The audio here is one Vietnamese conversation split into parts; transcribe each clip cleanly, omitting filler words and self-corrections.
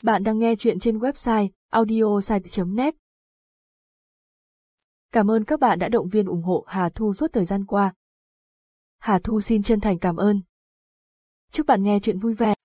Bạn đang nghe chuyện trên website audiosite.net. Cảm ơn các bạn đã động viên ủng hộ Hà Thu suốt thời gian qua. Hà Thu xin chân thành cảm ơn. Chúc bạn nghe chuyện vui vẻ.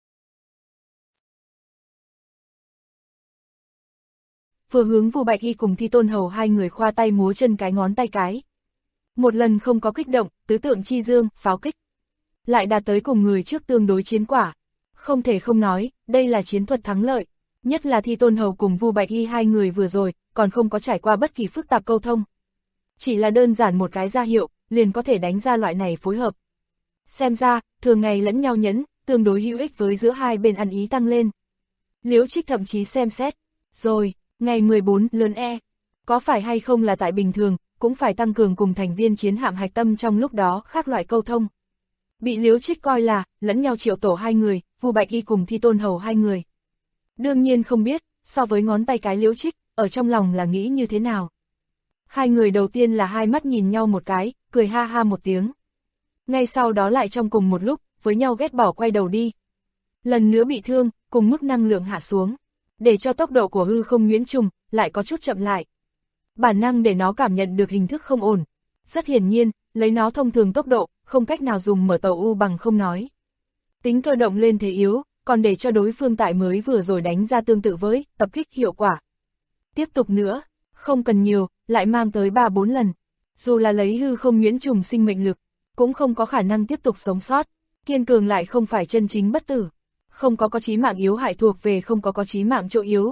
Vừa hướng Vu Bạch Y cùng Thi Tôn Hầu hai người khoa tay múa chân cái ngón tay cái. Một lần không có kích động, tứ tượng chi dương, pháo kích. Lại đạt tới cùng người trước tương đối chiến quả. Không thể không nói, đây là chiến thuật thắng lợi. Nhất là Thi Tôn Hầu cùng Vu Bạch Y hai người vừa rồi, còn không có trải qua bất kỳ phức tạp câu thông. Chỉ là đơn giản một cái ra hiệu, liền có thể đánh ra loại này phối hợp. Xem ra, thường ngày lẫn nhau nhẫn, tương đối hữu ích với giữa hai bên ăn ý tăng lên. Liễu Trích thậm chí xem xét. Rồi, ngày 14 lớn E. Có phải hay không là tại bình thường, cũng phải tăng cường cùng thành viên chiến hạm hạch tâm trong lúc đó khác loại câu thông. Bị Liễu Trích coi là, lẫn nhau triệu tổ hai người, Vu Bạch Y cùng Thi Tôn Hầu hai người. Đương nhiên không biết, so với ngón tay cái Liễu Trích, ở trong lòng là nghĩ như thế nào. Hai người đầu tiên là hai mắt nhìn nhau một cái, cười ha ha một tiếng. Ngay sau đó lại trong cùng một lúc, với nhau ghét bỏ quay đầu đi. Lần nữa bị thương, cùng mức năng lượng hạ xuống. Để cho tốc độ của hư không nhuyễn trùng, lại có chút chậm lại. Bản năng để nó cảm nhận được hình thức không ổn. Rất hiển nhiên, lấy nó thông thường tốc độ, không cách nào dùng mở tàu U bằng không nói. Tính cơ động lên thế yếu, còn để cho đối phương tại mới vừa rồi đánh ra tương tự với tập kích hiệu quả. Tiếp tục nữa, không cần nhiều, lại mang tới 3-4 lần. Dù là lấy hư không nhuyễn trùng sinh mệnh lực, cũng không có khả năng tiếp tục sống sót. Kiên cường lại không phải chân chính bất tử. Không có chí mạng yếu hại thuộc về không có chí mạng chỗ yếu.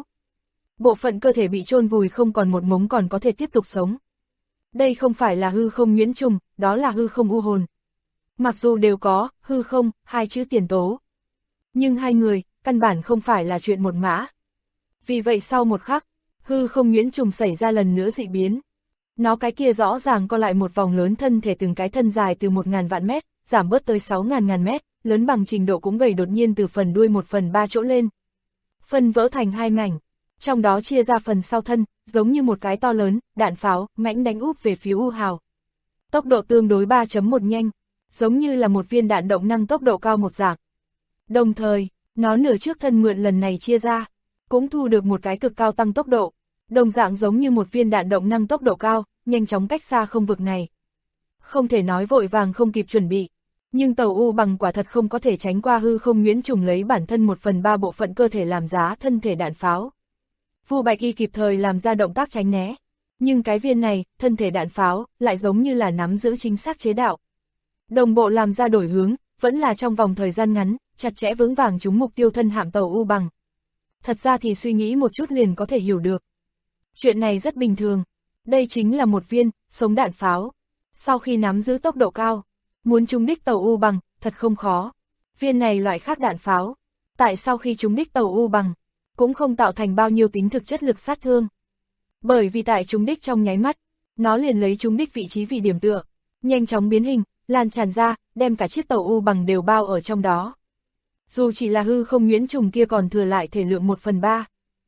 Bộ phận cơ thể bị chôn vùi không còn một mống còn có thể tiếp tục sống. Đây không phải là hư không nhuyễn trùng, đó là hư không u hồn. Mặc dù đều có, hư không, hai chữ tiền tố. Nhưng hai người, căn bản không phải là chuyện một mã. Vì vậy sau một khắc, hư không nhuyễn trùng xảy ra lần nữa dị biến. Nó cái kia rõ ràng co lại một vòng lớn thân thể từng cái thân dài từ 1000 vạn mét, giảm bớt tới 6000 mét, lớn bằng trình độ cũng gầy đột nhiên từ phần đuôi 1/3 chỗ lên. Phân vỡ thành hai mảnh, trong đó chia ra phần sau thân, giống như một cái to lớn, đạn pháo, mãnh đánh úp về phía U Hào. Tốc độ tương đối 3.1 nhanh, giống như là một viên đạn động năng tốc độ cao một dạng. Đồng thời, nó nửa trước thân mượn lần này chia ra, cũng thu được một cái cực cao tăng tốc độ, đồng dạng giống như một viên đạn động năng tốc độ cao, nhanh chóng cách xa không vực này. Không thể nói vội vàng không kịp chuẩn bị, nhưng tàu U bằng quả thật không có thể tránh qua hư không nhuyễn trùng lấy bản thân 1/3 bộ phận cơ thể làm giá thân thể đạn pháo. Vu Bạch Y kịp thời làm ra động tác tránh né, nhưng cái viên này, thân thể đạn pháo, lại giống như là nắm giữ chính xác chế đạo. Đồng bộ làm ra đổi hướng, vẫn là trong vòng thời gian ngắn, chặt chẽ vững vàng trúng mục tiêu thân hạm tàu U bằng. Thật ra thì suy nghĩ một chút liền có thể hiểu được. Chuyện này rất bình thường, đây chính là một viên, sống đạn pháo. Sau khi nắm giữ tốc độ cao, muốn trúng đích tàu U bằng, thật không khó. Viên này loại khác đạn pháo, tại sau khi trúng đích tàu U bằng, cũng không tạo thành bao nhiêu tính thực chất lực sát thương. Bởi vì tại trúng đích trong nháy mắt, nó liền lấy trúng đích vị trí vì điểm tựa, nhanh chóng biến hình, lan tràn ra, đem cả chiếc tàu U bằng đều bao ở trong đó. Dù chỉ là hư không nhuyễn trùng kia còn thừa lại thể lượng 1/3.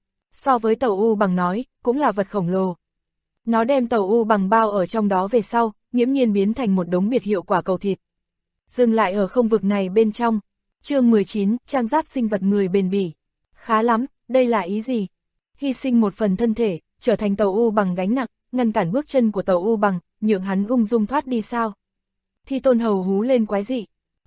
So với tàu U bằng nói, cũng là vật khổng lồ. Nó đem tàu U bằng bao ở trong đó về sau, nghiễm nhiên biến thành một đống biệt hiệu quả cầu thịt. Dừng lại ở không vực này bên trong. Chương 19, trang giáp sinh vật người bền bỉ. Khá lắm, đây là ý gì? Hy sinh một phần thân thể, trở thành tàu U bằng gánh nặng, ngăn cản bước chân của tàu U bằng, nhượng hắn ung dung thoát đi sao? Thi Tôn Hầu hú lên quái dị.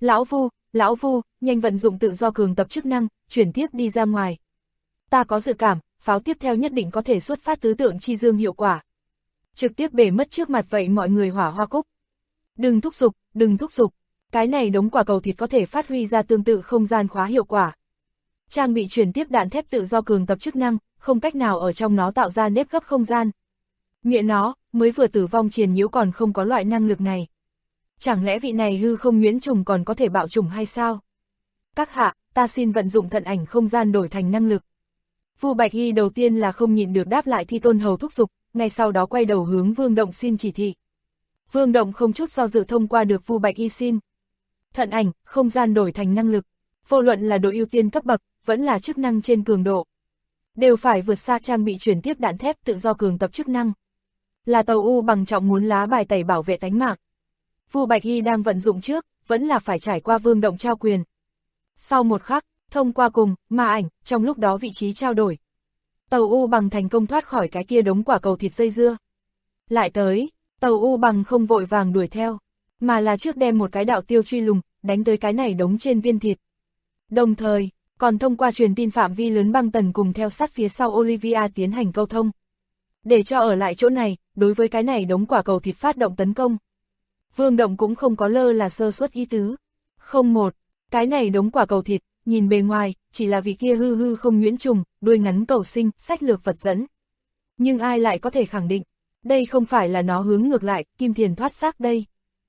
Lão Vu, nhanh vận dụng tự do cường tập chức năng, chuyển tiếp đi ra ngoài. Ta có dự cảm, pháo tiếp theo nhất định có thể xuất phát tứ tượng chi dương hiệu quả. Trực tiếp bể mất trước mặt vậy mọi người hỏa hoa cúc. Đừng thúc giục, cái này đống quả cầu thịt có thể phát huy ra tương tự không gian khóa hiệu quả. Trang bị chuyển tiếp đạn thép tự do cường tập chức năng, không cách nào ở trong nó tạo ra nếp gấp không gian. Nghĩa nó, mới vừa tử vong triền nhiễu còn không có loại năng lực này. Chẳng lẽ vị này hư không nhuyễn trùng còn có thể bạo trùng hay sao? Các hạ, ta xin vận dụng thận ảnh không gian đổi thành năng lực. Vu Bạch Y đầu tiên là không nhịn được đáp lại Thi Tôn Hầu thúc giục, ngay sau đó quay đầu hướng Vương Động xin chỉ thị. Vương Động không chút do dự thông qua được Vu Bạch Y xin. Thận ảnh, không gian đổi thành năng lực, vô luận là độ ưu tiên cấp bậc, vẫn là chức năng trên cường độ, đều phải vượt xa trang bị chuyển tiếp đạn thép tự do cường tập chức năng. Là tàu U bằng trọng muốn lá bài tẩy bảo vệ tánh mạng. Vu Bạch Y đang vận dụng trước, vẫn là phải trải qua Vương Động trao quyền. Sau một khắc, Thông qua cùng, ma ảnh, trong lúc đó vị trí trao đổi. Tàu U Bằng thành công thoát khỏi cái kia đống quả cầu thịt dây dưa. Lại tới, tàu U Bằng không vội vàng đuổi theo, mà là trước đem một cái đạo tiêu truy lùng, đánh tới cái này đống trên viên thịt. Đồng thời, còn thông qua truyền tin phạm vi lớn băng tần cùng theo sát phía sau Olivia tiến hành câu thông. Để cho ở lại chỗ này, đối với cái này đống quả cầu thịt phát động tấn công. Vương Động cũng không có lơ là sơ suất ý tứ. Không một, cái này đống quả cầu thịt, nhìn bề ngoài, chỉ là vì kia hư không nhuyễn trùng, đuôi ngắn cầu sinh, sách lược vật dẫn. Nhưng ai lại có thể khẳng định, đây không phải là nó hướng ngược lại, kim thiền thoát xác đây.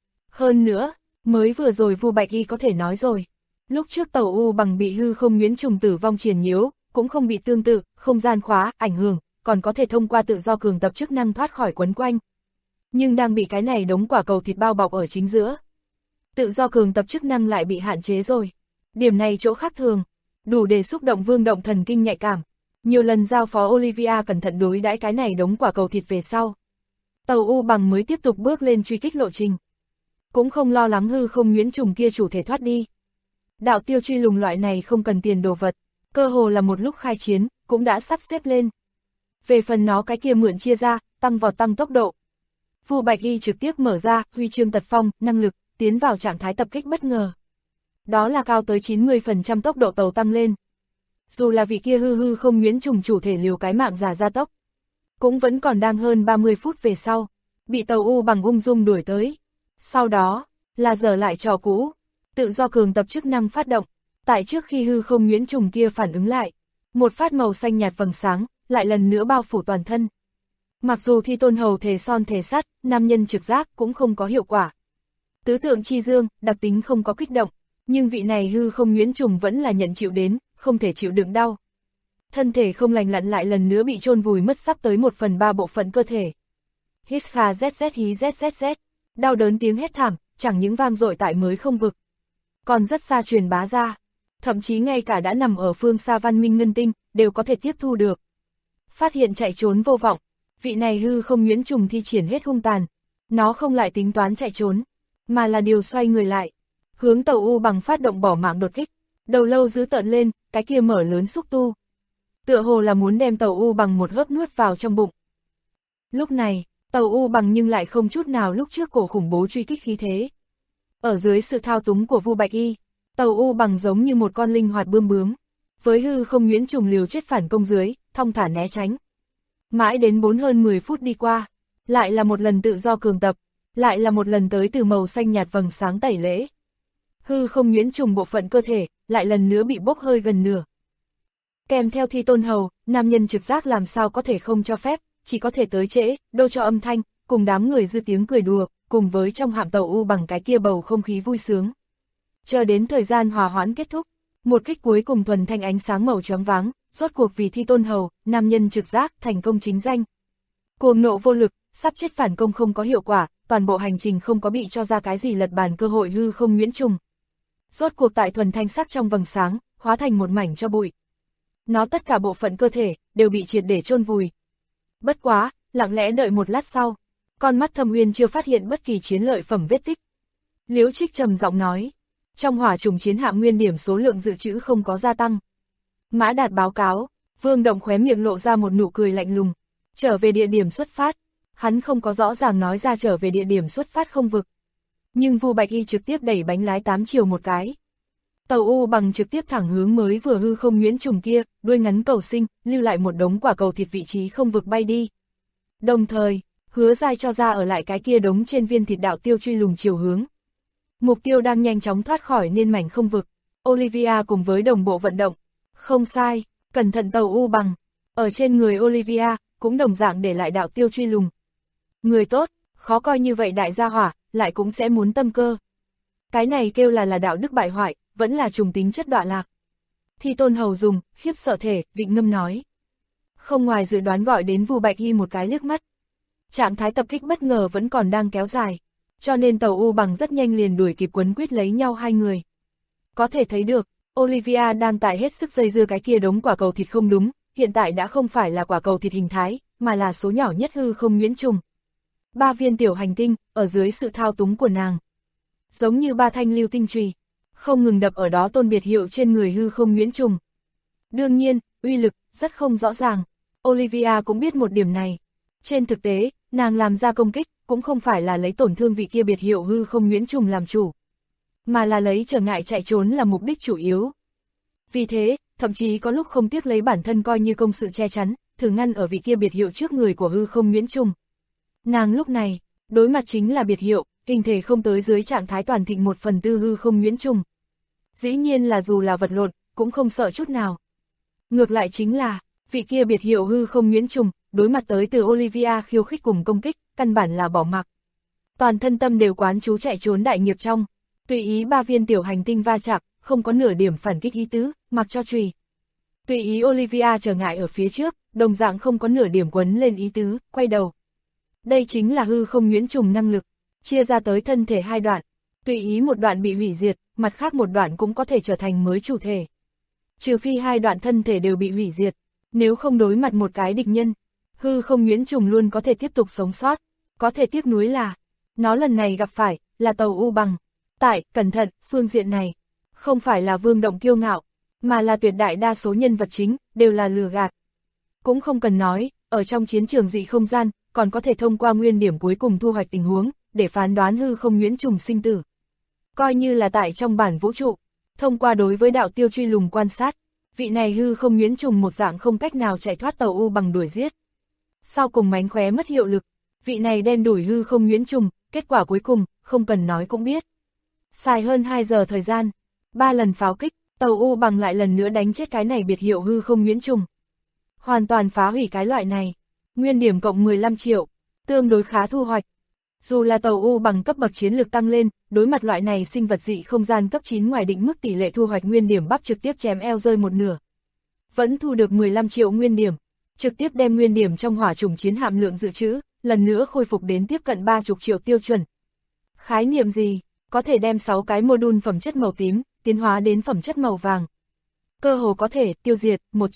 Hơn nữa, mới vừa rồi Vu Bạch Y có thể nói rồi, lúc trước tàu U Bằng bị hư không nhuyễn trùng tử vong triền nhiễu, cũng không bị tương tự, không gian khóa, ảnh hưởng, còn có thể thông qua tự do cường tập chức năng thoát khỏi quấn quanh. Nhưng đang bị cái này đống quả cầu thịt bao bọc ở chính giữa. Tự do cường tập chức năng lại bị hạn chế rồi. Điểm này chỗ khác thường, đủ để xúc động Vương Động thần kinh nhạy cảm. Nhiều lần giao phó Olivia cẩn thận đối đãi cái này đống quả cầu thịt về sau. Tàu U Bằng mới tiếp tục bước lên truy kích lộ trình. Cũng không lo lắng hư không nhuyễn trùng kia chủ thể thoát đi. Đạo tiêu truy lùng loại này không cần tiền đồ vật, cơ hồ là một lúc khai chiến, cũng đã sắp xếp lên. Về phần nó cái kia mượn chia ra, tăng vọt tăng tốc độ. Vu Bạch Y trực tiếp mở ra, huy chương tật phong, năng lực, tiến vào trạng thái tập kích bất ngờ. Đó là cao tới 90% tốc độ tàu tăng lên. Dù là vị kia hư không nhuyễn trùng chủ thể liều cái mạng giả gia tốc, cũng vẫn còn đang hơn 30 phút về sau, bị tàu U Bằng ung dung đuổi tới. Sau đó, là dở lại trò cũ, tự do cường tập chức năng phát động, tại trước khi hư không nhuyễn trùng kia phản ứng lại, một phát màu xanh nhạt vầng sáng, lại lần nữa bao phủ toàn thân. Mặc dù Thi Tôn Hầu thể son thể sắt, nam nhân trực giác cũng không có hiệu quả. Tứ tượng chi dương, đặc tính không có kích động, nhưng vị này hư không nhuyễn trùng vẫn là nhận chịu đến, không thể chịu đựng đau. Thân thể không lành lặn lại lần nữa bị chôn vùi mất sắp tới 1/3 bộ phận cơ thể. Hít kha zz hí zzz, đau đớn tiếng hét thảm, chẳng những vang dội tại mới không vực, còn rất xa truyền bá ra, thậm chí ngay cả đã nằm ở phương xa văn minh ngân tinh, đều có thể tiếp thu được. Phát hiện chạy trốn vô vọng, vị này hư không nhuyễn trùng thi triển hết hung tàn, nó không lại tính toán chạy trốn, mà là điều xoay người lại, hướng tàu U Bằng phát động bỏ mạng đột kích, đầu lâu dữ tợn lên, cái kia mở lớn xúc tu. Tựa hồ là muốn đem tàu U Bằng một hớp nuốt vào trong bụng. Lúc này, tàu U Bằng nhưng lại không chút nào lúc trước cổ khủng bố truy kích khí thế. Ở dưới sự thao túng của Vu Bạch Y, tàu U Bằng giống như một con linh hoạt bươm bướm, với hư không nhuyễn trùng liều chết phản công dưới, thong thả né tránh. Mãi đến hơn 10 phút đi qua, lại là một lần tự do cường tập, lại là một lần tới từ màu xanh nhạt vầng sáng tẩy lễ. Hư không nhuyễn trùng bộ phận cơ thể, lại lần nữa bị bốc hơi gần nửa. Kèm theo Thi Tôn Hầu, nam nhân trực giác làm sao có thể không cho phép, chỉ có thể tới trễ, đô cho âm thanh, cùng đám người dư tiếng cười đùa, cùng với trong hạm tàu U Bằng cái kia bầu không khí vui sướng. Chờ đến thời gian hòa hoãn kết thúc, một kích cuối cùng thuần thanh ánh sáng màu choáng váng, rốt cuộc vì Thi Tôn Hầu, nam nhân trực giác, thành công chính danh. Cuồng nộ vô lực, sắp chết phản công không có hiệu quả, toàn bộ hành trình không có bị cho ra cái gì lật bàn cơ hội hư không nhuyễn trùng. Rốt cuộc tại thuần thanh sắc trong vầng sáng, hóa thành một mảnh cho bụi. Nó tất cả bộ phận cơ thể, đều bị triệt để chôn vùi. Bất quá, lặng lẽ đợi một lát sau, con mắt Thâm Uyên chưa phát hiện bất kỳ chiến lợi phẩm vết tích. Liễu Trích trầm giọng nói, trong hỏa trùng chiến hạm nguyên điểm số lượng dự trữ không có gia tăng. Mã Đạt báo cáo, Vương Động khóe miệng lộ ra một nụ cười lạnh lùng, trở về địa điểm xuất phát. Hắn không có rõ ràng nói ra trở về địa điểm xuất phát không vực. Nhưng Vu Bạch Y trực tiếp đẩy bánh lái 8 chiều một cái. Tàu U Bằng trực tiếp thẳng hướng mới vừa hư không nhuyễn trùng kia, đuôi ngắn cầu sinh, lưu lại một đống quả cầu thịt vị trí không vực bay đi. Đồng thời, hứa dai cho ra ở lại cái kia đống trên viên thịt đạo tiêu truy lùng chiều hướng. Mục tiêu đang nhanh chóng thoát khỏi nên mảnh không vực. Olivia cùng với đồng bộ vận động. Không sai, cẩn thận tàu U Bằng. Ở trên người Olivia, cũng đồng dạng để lại đạo tiêu truy lùng. Người tốt, khó coi như vậy đại gia hỏa, lại cũng sẽ muốn tâm cơ. Cái này kêu là đạo đức bại hoại, vẫn là trùng tính chất đọa lạc. Thi Tôn Hầu dùng, khiếp sợ thể, Vịnh Ngâm nói. Không ngoài dự đoán gọi đến Vu Bạch Y một cái liếc mắt. Trạng thái tập kích bất ngờ vẫn còn đang kéo dài, cho nên tàu U Bằng rất nhanh liền đuổi kịp quấn quýt lấy nhau hai người. Có thể thấy được, Olivia đang tại hết sức dây dưa cái kia đống quả cầu thịt không đúng, hiện tại đã không phải là quả cầu thịt hình thái, mà là số nhỏ nhất hư không nhuyễn trùng. 3 viên tiểu hành tinh, ở dưới sự thao túng của nàng. Giống như 3 thanh lưu tinh chùy, không ngừng đập ở đó tôn biệt hiệu trên người hư không nhuyễn trùng. Đương nhiên, uy lực rất không rõ ràng. Olivia cũng biết một điểm này. Trên thực tế, nàng làm ra công kích cũng không phải là lấy tổn thương vị kia biệt hiệu hư không nhuyễn trùng làm chủ, mà là lấy trở ngại chạy trốn là mục đích chủ yếu. Vì thế, thậm chí có lúc không tiếc lấy bản thân coi như công sự che chắn, thử ngăn ở vị kia biệt hiệu trước người của hư không nhuyễn trùng. Nàng lúc này, đối mặt chính là biệt hiệu, hình thể không tới dưới trạng thái toàn thịnh 1/4 hư không nhuyễn trùng. Dĩ nhiên là dù là vật lộn, cũng không sợ chút nào. Ngược lại chính là, vị kia biệt hiệu hư không nhuyễn trùng, đối mặt tới từ Olivia khiêu khích cùng công kích, căn bản là bỏ mặc. Toàn thân tâm đều quán chú chạy trốn đại nghiệp trong, tùy ý 3 viên tiểu hành tinh va chạm, không có nửa điểm phản kích ý tứ, mặc cho chùy. Tùy ý Olivia trở ngại ở phía trước, đồng dạng không có nửa điểm quấn lên ý tứ, quay đầu. Đây chính là hư không nhuyễn trùng năng lực, chia ra tới thân thể 2 đoạn, tùy ý một đoạn bị hủy diệt, mặt khác một đoạn cũng có thể trở thành mới chủ thể. Trừ phi 2 đoạn thân thể đều bị hủy diệt, nếu không đối mặt một cái địch nhân, hư không nhuyễn trùng luôn có thể tiếp tục sống sót. Có thể tiếc nuối là, nó lần này gặp phải, là tàu U Bằng. Tại, cẩn thận, phương diện này, không phải là Vương Động kiêu ngạo, mà là tuyệt đại đa số nhân vật chính, đều là lừa gạt. Cũng không cần nói, ở trong chiến trường dị không gian, còn có thể thông qua nguyên điểm cuối cùng thu hoạch tình huống, để phán đoán hư không nhuyễn trùng sinh tử. Coi như là tại trong bản vũ trụ, thông qua đối với đạo tiêu truy lùng quan sát, vị này hư không nhuyễn trùng một dạng không cách nào chạy thoát tàu U Bằng đuổi giết. Sau cùng mánh khóe mất hiệu lực, vị này đen đủi hư không nhuyễn trùng, kết quả cuối cùng, không cần nói cũng biết. Xài hơn 2 giờ thời gian, 3 lần pháo kích, tàu U Bằng lại lần nữa đánh chết cái này biệt hiệu hư không nhuyễn trùng. Hoàn toàn phá hủy cái loại này, nguyên điểm cộng 15 triệu, tương đối khá thu hoạch. Dù là tàu U Bằng cấp bậc chiến lược tăng lên, đối mặt loại này sinh vật dị không gian cấp 9 ngoài định mức tỷ lệ thu hoạch nguyên điểm bắp trực tiếp chém eo rơi một nửa. Vẫn thu được 15 triệu nguyên điểm, trực tiếp đem nguyên điểm trong hỏa trùng chiến hạm lượng dự trữ, lần nữa khôi phục đến tiếp cận 30 triệu tiêu chuẩn. Khái niệm gì? Có thể đem 6 cái module phẩm chất màu tím, tiến hóa đến phẩm chất màu vàng. Cơ hồ có thể tiêu diệt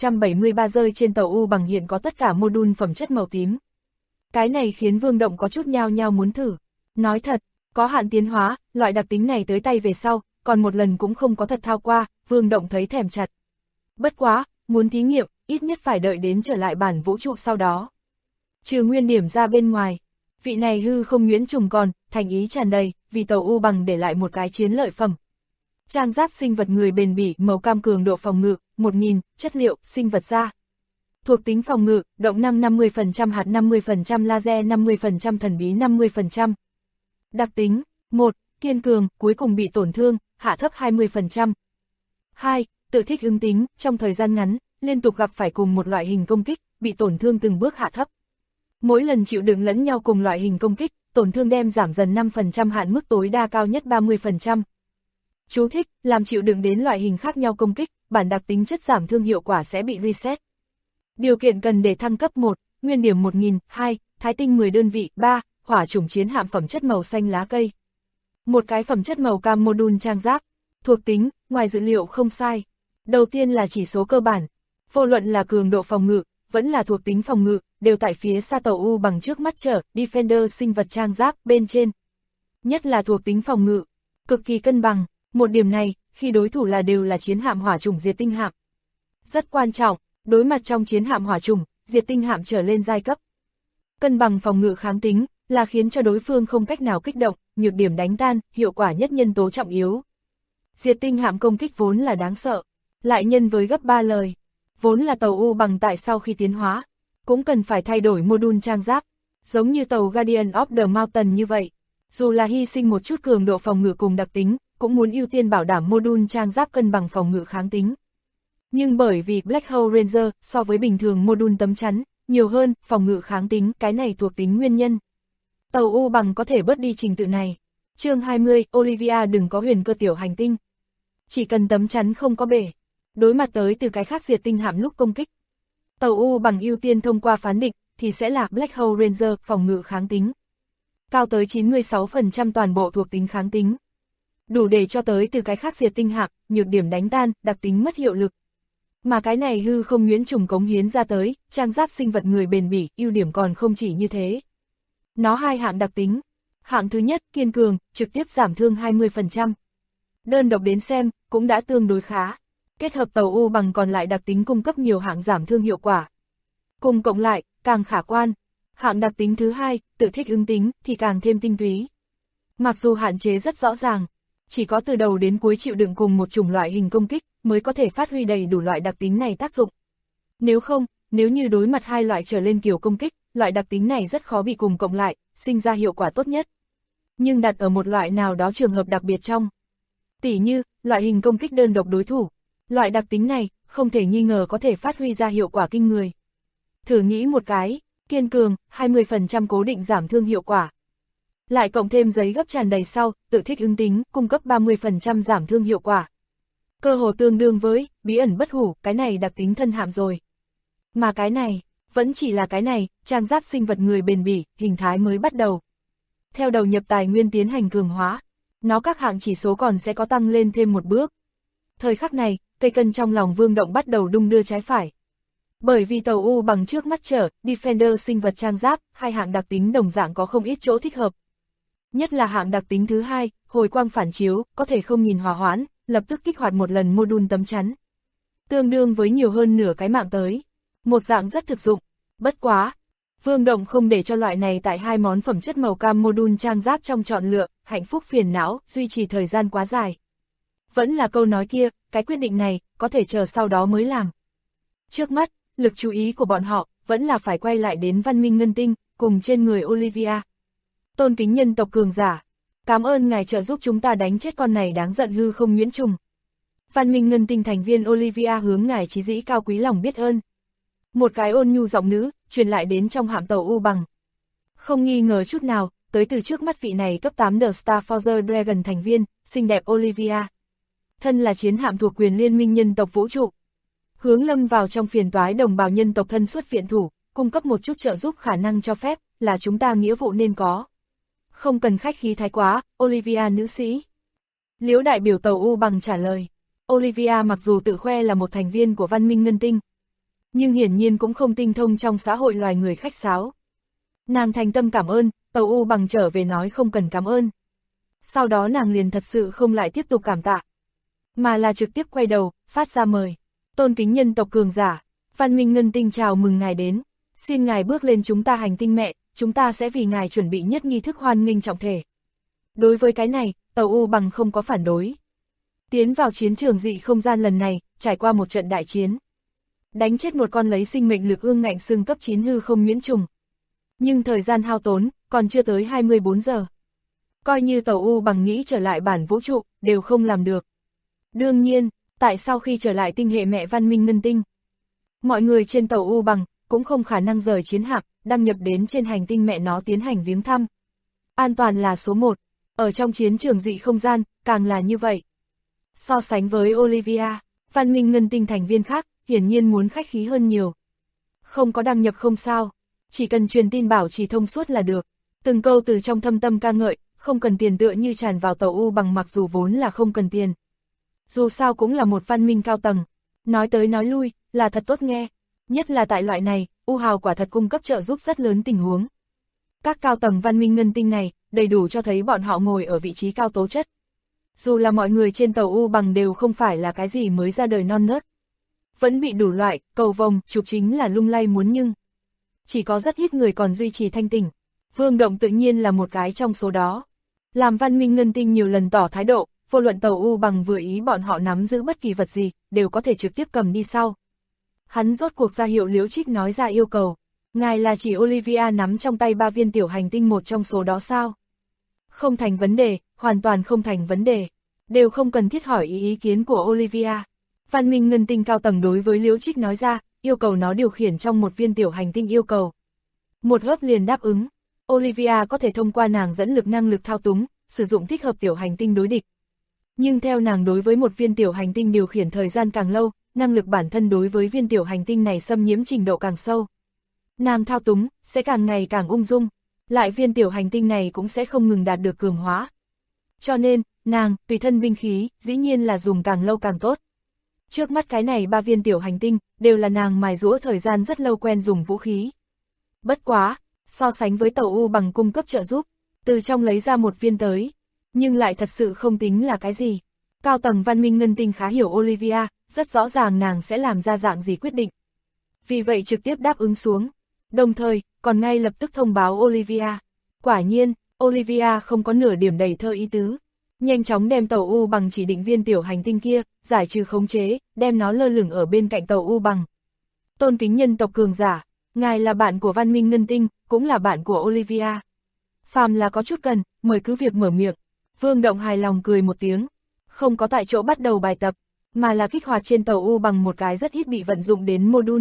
173 rơi trên tàu U Bằng hiện có tất cả module phẩm chất màu tím. Cái này khiến Vương Động có chút nhao nhao muốn thử. Nói thật, có hạn tiến hóa, loại đặc tính này tới tay về sau, còn một lần cũng không có thật thao qua, Vương Động thấy thèm chặt. Bất quá, muốn thí nghiệm, ít nhất phải đợi đến trở lại bản vũ trụ sau đó. Trừ nguyên điểm ra bên ngoài, vị này hư không nhuyễn trùng còn, thành ý tràn đầy, vì tàu U Bằng để lại một cái chiến lợi phẩm. Trang giáp sinh vật người bền bỉ, màu cam cường độ phòng ngự, 1000, chất liệu, sinh vật da. Thuộc tính phòng ngự, động năng 50%, hạt 50%, laser 50%, thần bí 50%. Đặc tính, 1, kiên cường, cuối cùng bị tổn thương, hạ thấp 20%. 2, tự thích ứng tính, trong thời gian ngắn, liên tục gặp phải cùng một loại hình công kích, bị tổn thương từng bước hạ thấp. Mỗi lần chịu đựng lẫn nhau cùng loại hình công kích, tổn thương đem giảm dần 5% hạn mức tối đa cao nhất 30%. Chú thích, làm chịu đựng đến loại hình khác nhau công kích, bản đặc tính chất giảm thương hiệu quả sẽ bị reset. Điều kiện cần để thăng cấp 1, nguyên điểm 1000, 2, thái tinh 10 đơn vị, 3, hỏa chủng chiến hạm phẩm chất màu xanh lá cây. Một cái phẩm chất màu cam module trang giáp. Thuộc tính, ngoài dữ liệu không sai. Đầu tiên là chỉ số cơ bản. Vô luận là cường độ phòng ngự, vẫn là thuộc tính phòng ngự, đều tại phía xa tàu U Bằng trước mắt trở, Defender sinh vật trang giáp bên trên. Nhất là thuộc tính phòng ngự, cực kỳ cân bằng. Một điểm này, khi đối thủ đều là chiến hạm hỏa chủng diệt tinh hạm. Rất quan trọng, đối mặt trong chiến hạm hỏa chủng, diệt tinh hạm trở lên giai cấp. Cân bằng phòng ngự kháng tính, là khiến cho đối phương không cách nào kích động, nhược điểm đánh tan, hiệu quả nhất nhân tố trọng yếu. Diệt tinh hạm công kích vốn là đáng sợ, lại nhân với gấp 3 lời. Vốn là tàu U Bằng tại sau khi tiến hóa, cũng cần phải thay đổi module trang giáp, giống như tàu Guardian of the Mountain như vậy. Dù là hy sinh một chút cường độ phòng ngự cùng đặc tính, cũng muốn ưu tiên bảo đảm module trang giáp cân bằng phòng ngự kháng tính. Nhưng bởi vì Black Hole Ranger so với bình thường module tấm chắn, nhiều hơn phòng ngự kháng tính, cái này thuộc tính nguyên nhân. Tàu U Bằng có thể bớt đi trình tự này. Chương 20, Olivia đừng có huyền cơ tiểu hành tinh. Chỉ cần tấm chắn không có bể, đối mặt tới từ cái khác diệt tinh hạm lúc công kích. Tàu U Bằng ưu tiên thông qua phán định, thì sẽ là Black Hole Ranger phòng ngự kháng tính. Cao tới 96% toàn bộ thuộc tính kháng tính. Đủ để cho tới từ cái khác diệt tinh hạm, nhược điểm đánh tan, đặc tính mất hiệu lực. Mà cái này hư không nhuyễn trùng cống hiến ra tới, trang giáp sinh vật người bền bỉ, ưu điểm còn không chỉ như thế. Nó 2 hạng đặc tính. Hạng thứ nhất, kiên cường, trực tiếp giảm thương 20%. Đơn độc đến xem, cũng đã tương đối khá. Kết hợp tàu U bằng còn lại đặc tính cung cấp nhiều hạng giảm thương hiệu quả. Cùng cộng lại, càng khả quan. Hạng đặc tính thứ hai, tự thích ứng tính, thì càng thêm tinh túy. Mặc dù hạn chế rất rõ ràng, chỉ có từ đầu đến cuối chịu đựng cùng một chủng loại hình công kích, mới có thể phát huy đầy đủ loại đặc tính này tác dụng. Nếu không, nếu như đối mặt hai loại trở lên kiểu công kích, loại đặc tính này rất khó bị cùng cộng lại, sinh ra hiệu quả tốt nhất. Nhưng đặt ở một loại nào đó trường hợp đặc biệt trong, tỉ như, loại hình công kích đơn độc đối thủ, loại đặc tính này, không thể nghi ngờ có thể phát huy ra hiệu quả kinh người. Thử nghĩ một cái, kiên cường, 20% cố định giảm thương hiệu quả. Lại cộng thêm giấy gấp tràn đầy sau, tự thích ứng tính, cung cấp 30% giảm thương hiệu quả. Cơ hồ tương đương với, bí ẩn bất hủ, cái này đặc tính thân hạm rồi. Mà cái này, vẫn chỉ là cái này, trang giáp sinh vật người bền bỉ, hình thái mới bắt đầu. Theo đầu nhập tài nguyên tiến hành cường hóa, nó các hạng chỉ số còn sẽ có tăng lên thêm một bước. Thời khắc này, cây cân trong lòng Vương Động bắt đầu đung đưa trái phải. Bởi vì tàu U bằng trước mắt chở, Defender sinh vật trang giáp, hai hạng đặc tính đồng dạng có không ít chỗ thích hợp. Nhất là hạng đặc tính thứ hai, hồi quang phản chiếu, có thể không nhìn hòa hoãn, lập tức kích hoạt một lần module tấm chắn. Tương đương với nhiều hơn nửa cái mạng tới. Một dạng rất thực dụng. Bất quá, Vương Động không để cho loại này tại hai món phẩm chất màu cam module trang giáp trong chọn lựa, hạnh phúc phiền não, duy trì thời gian quá dài. Vẫn là câu nói kia, cái quyết định này, có thể chờ sau đó mới làm. Trước mắt, lực chú ý của bọn họ, vẫn là phải quay lại đến văn minh ngân tinh, cùng trên người Olivia. Tôn kính nhân tộc cường giả, cảm ơn ngài trợ giúp chúng ta đánh chết con này đáng giận hư không nhuyễn trùng. Văn minh ngân tinh thành viên Olivia hướng ngài chí dĩ cao quý lòng biết ơn. Một cái ôn nhu giọng nữ, truyền lại đến trong hạm tàu U bằng. Không nghi ngờ chút nào, tới từ trước mắt vị này cấp 8 The Star Forger Dragon thành viên, xinh đẹp Olivia. Thân là chiến hạm thuộc quyền liên minh nhân tộc vũ trụ. Hướng lâm vào trong phiền toái đồng bào nhân tộc thân xuất viện thủ, cung cấp một chút trợ giúp khả năng cho phép, là chúng ta nghĩa vụ nên có. Không cần khách khí thái quá, Olivia nữ sĩ. Liễu đại biểu tàu U bằng trả lời. Olivia mặc dù tự khoe là một thành viên của văn minh ngân tinh, nhưng hiển nhiên cũng không tinh thông trong xã hội loài người khách sáo. Nàng thành tâm cảm ơn, tàu U bằng trở về nói không cần cảm ơn. Sau đó nàng liền thật sự không lại tiếp tục cảm tạ, mà là trực tiếp quay đầu, phát ra mời. Tôn kính nhân tộc cường giả, văn minh ngân tinh chào mừng ngài đến. Xin ngài bước lên chúng ta hành tinh mẹ, chúng ta sẽ vì ngài chuẩn bị nhất nghi thức hoan nghênh trọng thể. Đối với cái này, tàu U bằng không có phản đối. Tiến vào chiến trường dị không gian lần này, trải qua một trận đại chiến. Đánh chết một con lấy sinh mệnh lực ương ngạnh xương cấp 9 hư không nhuyễn trùng. Nhưng thời gian hao tốn, còn chưa tới 24 giờ. Coi như tàu U bằng nghĩ trở lại bản vũ trụ, đều không làm được. Đương nhiên, tại sau khi trở lại tinh hệ mẹ văn minh ngân tinh, mọi người trên tàu U bằng, cũng không khả năng rời chiến hạm, đăng nhập đến trên hành tinh mẹ nó tiến hành viếng thăm. An toàn là số 1, ở trong chiến trường dị không gian, càng là như vậy. So sánh với Olivia, văn minh ngân tinh thành viên khác, hiển nhiên muốn khách khí hơn nhiều. Không có đăng nhập không sao, chỉ cần truyền tin bảo trì thông suốt là được. Từng câu từ trong thâm tâm ca ngợi, không cần tiền tựa như tràn vào tàu U bằng mặc dù vốn là không cần tiền. Dù sao cũng là một văn minh cao tầng, nói tới nói lui, là thật tốt nghe. Nhất là tại loại này, U Hào quả thật cung cấp trợ giúp rất lớn tình huống. Các cao tầng văn minh ngân tinh này, đầy đủ cho thấy bọn họ ngồi ở vị trí cao tố chất. Dù là mọi người trên tàu U bằng đều không phải là cái gì mới ra đời non nớt. Vẫn bị đủ loại, cầu vồng, chụp chính là lung lay muốn nhưng. Chỉ có rất ít người còn duy trì thanh tỉnh. Vương Động tự nhiên là một cái trong số đó. Làm văn minh ngân tinh nhiều lần tỏ thái độ, vô luận tàu U bằng vừa ý bọn họ nắm giữ bất kỳ vật gì, đều có thể trực tiếp cầm đi sau. Hắn rốt cuộc ra hiệu Liễu Trích nói ra yêu cầu. Ngài là chỉ Olivia nắm trong tay 3 viên tiểu hành tinh một trong số đó sao? Không thành vấn đề, hoàn toàn không thành vấn đề. Đều không cần thiết hỏi ý kiến của Olivia. Văn minh ngân tinh cao tầng đối với Liễu Trích nói ra, yêu cầu nó điều khiển trong một viên tiểu hành tinh yêu cầu. Một hớp liền đáp ứng. Olivia có thể thông qua nàng dẫn lực năng lực thao túng, sử dụng thích hợp tiểu hành tinh đối địch. Nhưng theo nàng đối với một viên tiểu hành tinh điều khiển thời gian càng lâu, năng lực bản thân đối với viên tiểu hành tinh này xâm nhiễm trình độ càng sâu. Nàng thao túng, sẽ càng ngày càng ung dung, lại viên tiểu hành tinh này cũng sẽ không ngừng đạt được cường hóa. Cho nên, nàng, tùy thân binh khí, dĩ nhiên là dùng càng lâu càng tốt. Trước mắt cái này 3 viên tiểu hành tinh, đều là nàng mài giũa thời gian rất lâu quen dùng vũ khí. Bất quá, so sánh với tàu U bằng cung cấp trợ giúp, từ trong lấy ra một viên tới, nhưng lại thật sự không tính là cái gì. Cao tầng văn minh ngân tinh khá hiểu Olivia, rất rõ ràng nàng sẽ làm ra dạng gì quyết định. Vì vậy trực tiếp đáp ứng xuống. Đồng thời, còn ngay lập tức thông báo Olivia. Quả nhiên, Olivia không có nửa điểm đầy thơ ý tứ. Nhanh chóng đem tàu U bằng chỉ định viên tiểu hành tinh kia, giải trừ khống chế, đem nó lơ lửng ở bên cạnh tàu U bằng. Tôn kính nhân tộc cường giả, ngài là bạn của văn minh ngân tinh, cũng là bạn của Olivia. Phàm là có chút cần, mời cứ việc mở miệng. Vương Động hài lòng cười một tiếng. Không có tại chỗ bắt đầu bài tập, mà là kích hoạt trên tàu U bằng một cái rất ít bị vận dụng đến module.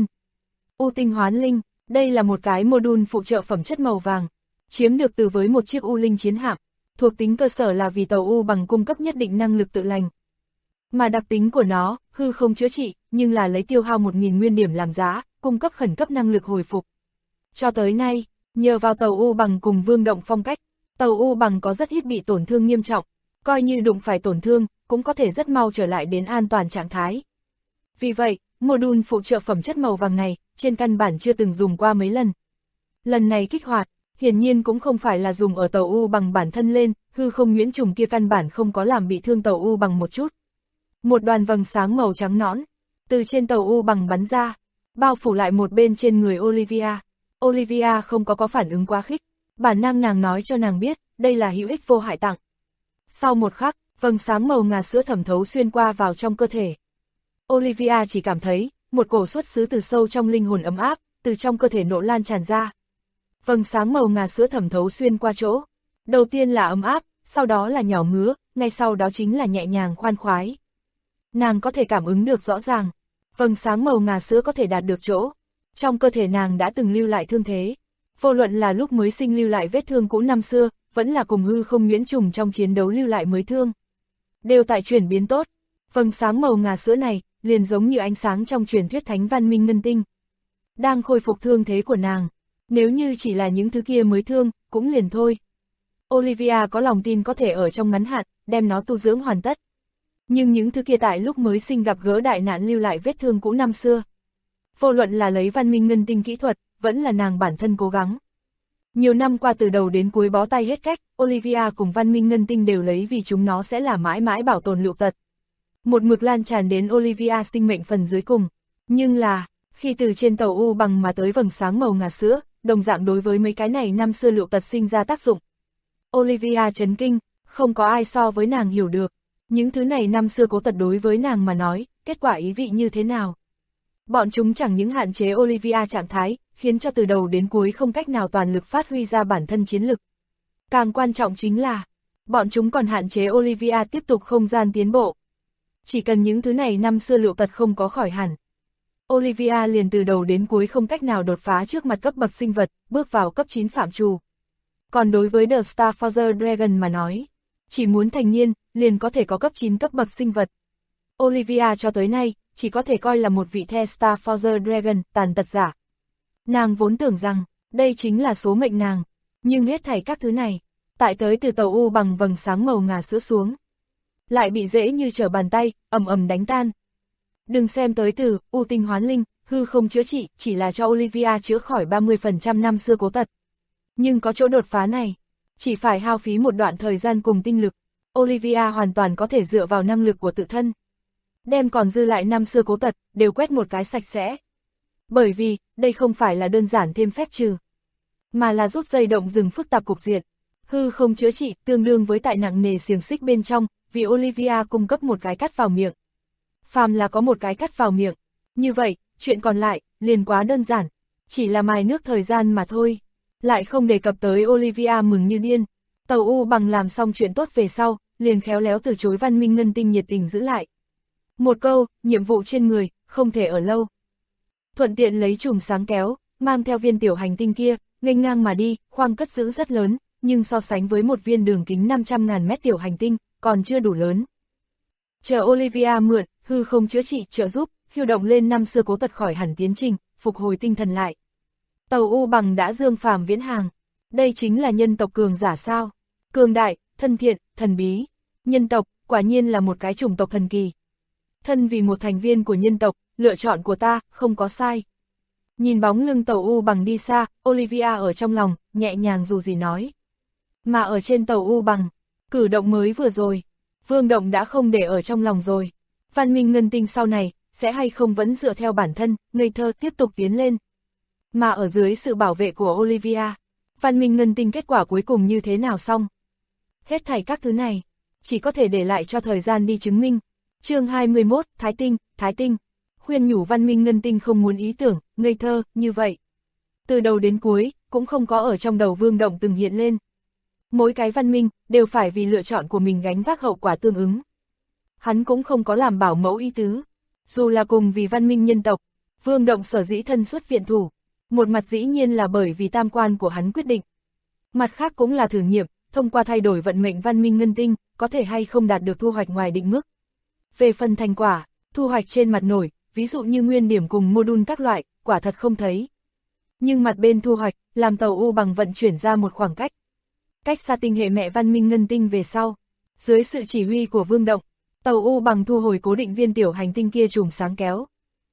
U tinh hoán linh, đây là một cái module phụ trợ phẩm chất màu vàng, chiếm được từ với một chiếc U linh chiến hạm, thuộc tính cơ sở là vì tàu U bằng cung cấp nhất định năng lực tự lành. Mà đặc tính của nó, hư không chữa trị, nhưng là lấy tiêu hao 1000 nguyên điểm làm giá, cung cấp khẩn cấp năng lực hồi phục. Cho tới nay, nhờ vào tàu U bằng cùng Vương Động phong cách, tàu U bằng có rất ít bị tổn thương nghiêm trọng, coi như đụng phải tổn thương, cũng có thể rất mau trở lại đến an toàn trạng thái. Vì vậy, module phụ trợ phẩm chất màu vàng này, trên căn bản chưa từng dùng qua mấy lần. Lần này kích hoạt, hiển nhiên cũng không phải là dùng ở tàu U bằng bản thân lên, hư không nhuyễn trùng kia căn bản không có làm bị thương tàu U bằng một chút. Một đoàn vầng sáng màu trắng nõn, từ trên tàu U bằng bắn ra, bao phủ lại một bên trên người Olivia. Olivia không có phản ứng quá khích, bản năng nàng nói cho nàng biết, đây là hữu ích vô hại tặng. Sau một khắc, vầng sáng màu ngà sữa thẩm thấu xuyên qua vào trong cơ thể. Olivia chỉ cảm thấy, một cổ xuất xứ từ sâu trong linh hồn ấm áp, từ trong cơ thể nổ lan tràn ra. Vầng sáng màu ngà sữa thẩm thấu xuyên qua chỗ. Đầu tiên là ấm áp, sau đó là nhỏ ngứa, ngay sau đó chính là nhẹ nhàng khoan khoái. Nàng có thể cảm ứng được rõ ràng, vầng sáng màu ngà sữa có thể đạt được chỗ. Trong cơ thể nàng đã từng lưu lại thương thế. Vô luận là lúc mới sinh lưu lại vết thương cũ năm xưa, vẫn là cùng hư không nhuyễn trùng trong chiến đấu lưu lại mới thương. Đều tại chuyển biến tốt. Vầng sáng màu ngà sữa này, liền giống như ánh sáng trong truyền thuyết thánh văn minh ngân tinh. Đang khôi phục thương thế của nàng. Nếu như chỉ là những thứ kia mới thương, cũng liền thôi. Olivia có lòng tin có thể ở trong ngắn hạn, đem nó tu dưỡng hoàn tất. Nhưng những thứ kia tại lúc mới sinh gặp gỡ đại nạn lưu lại vết thương cũ năm xưa. Vô luận là lấy văn minh ngân tinh kỹ thuật, vẫn là nàng bản thân cố gắng. Nhiều năm qua từ đầu đến cuối bó tay hết cách, Olivia cùng văn minh ngân tinh đều lấy vì chúng nó sẽ là mãi mãi bảo tồn lựu tật. Một mực lan tràn đến Olivia sinh mệnh phần dưới cùng. Nhưng là, khi từ trên tàu U bằng mà tới vầng sáng màu ngà sữa, đồng dạng đối với mấy cái này năm xưa lựu tật sinh ra tác dụng. Olivia chấn kinh, không có ai so với nàng hiểu được. Những thứ này năm xưa cố tật đối với nàng mà nói, kết quả ý vị như thế nào. Bọn chúng chẳng những hạn chế Olivia trạng thái, khiến cho từ đầu đến cuối không cách nào toàn lực phát huy ra bản thân chiến lực. Càng quan trọng chính là, bọn chúng còn hạn chế Olivia tiếp tục không gian tiến bộ. Chỉ cần những thứ này năm xưa lựu tật không có khỏi hẳn, Olivia liền từ đầu đến cuối không cách nào đột phá trước mặt cấp bậc sinh vật, bước vào cấp 9 phạm trù. Còn đối với The Starforger Dragon mà nói, chỉ muốn thành niên, liền có thể có cấp 9 cấp bậc sinh vật. Olivia cho tới nay, chỉ có thể coi là một vị The Starforger Dragon, tàn tật giả. Nàng vốn tưởng rằng, đây chính là số mệnh nàng, nhưng hết thảy các thứ này, tại tới từ tàu U bằng vầng sáng màu ngà sữa xuống. Lại bị dễ như trở bàn tay, ầm ầm đánh tan. Đừng xem tới từ, U tinh hoán linh, hư không chữa trị, chỉ là cho Olivia chữa khỏi 30% năm xưa cố tật. Nhưng có chỗ đột phá này, chỉ phải hao phí một đoạn thời gian cùng tinh lực, Olivia hoàn toàn có thể dựa vào năng lực của tự thân. Đem còn dư lại năm xưa cố tật, đều quét một cái sạch sẽ. Bởi vì, đây không phải là đơn giản thêm phép trừ, mà là rút dây động dừng phức tạp cục diện. Hư không chữa trị, tương đương với tại nặng nề xiềng xích bên trong, vì Olivia cung cấp một cái cắt vào miệng. Phàm là có một cái cắt vào miệng, như vậy, chuyện còn lại, liền quá đơn giản, chỉ là mài nước thời gian mà thôi. Lại không đề cập tới Olivia mừng như điên. Tàu U bằng làm xong chuyện tốt về sau, liền khéo léo từ chối văn minh ngân tinh nhiệt tình giữ lại. Một câu, nhiệm vụ trên người, không thể ở lâu. Thuận tiện lấy chùm sáng kéo, mang theo viên tiểu hành tinh kia, nghênh ngang mà đi, khoang cất giữ rất lớn, nhưng so sánh với một viên đường kính 500.000 mét tiểu hành tinh, còn chưa đủ lớn. Chờ Olivia mượn, hư không chữa trị, trợ giúp, khiêu động lên năm xưa cố tật khỏi hẳn tiến trình, phục hồi tinh thần lại. Tàu U bằng đã dương phàm viễn hàng. Đây chính là nhân tộc cường giả sao? Cường đại, thân thiện, thần bí. Nhân tộc, quả nhiên là một cái chủng tộc thần kỳ. Thân vì một thành viên của nhân tộc, lựa chọn của ta, không có sai. Nhìn bóng lưng tàu U bằng đi xa, Olivia ở trong lòng, nhẹ nhàng dù gì nói. Mà ở trên tàu U bằng, cử động mới vừa rồi, Vương Động đã không để ở trong lòng rồi. Văn minh ngân tinh sau này, sẽ hay không vẫn dựa theo bản thân, ngây thơ tiếp tục tiến lên. Mà ở dưới sự bảo vệ của Olivia, văn minh ngân tinh kết quả cuối cùng như thế nào xong? Hết thảy các thứ này, chỉ có thể để lại cho thời gian đi chứng minh. Chương 21, Thái Tinh, khuyên nhủ văn minh ngân tinh không muốn ý tưởng, ngây thơ, như vậy. Từ đầu đến cuối, cũng không có ở trong đầu Vương Động từng hiện lên. Mỗi cái văn minh, đều phải vì lựa chọn của mình gánh vác hậu quả tương ứng. Hắn cũng không có làm bảo mẫu ý tứ. Dù là cùng vì văn minh nhân tộc, Vương Động sở dĩ thân xuất viện thủ. Một mặt dĩ nhiên là bởi vì tam quan của hắn quyết định. Mặt khác cũng là thử nghiệm, thông qua thay đổi vận mệnh văn minh ngân tinh, có thể hay không đạt được thu hoạch ngoài định mức. Về phần thành quả, thu hoạch trên mặt nổi, ví dụ như nguyên điểm cùng module các loại, quả thật không thấy. Nhưng mặt bên thu hoạch, làm tàu U bằng vận chuyển ra một khoảng cách. Cách xa tinh hệ mẹ văn minh ngân tinh về sau. Dưới sự chỉ huy của Vương Động, tàu U bằng thu hồi cố định viên tiểu hành tinh kia chùm sáng kéo.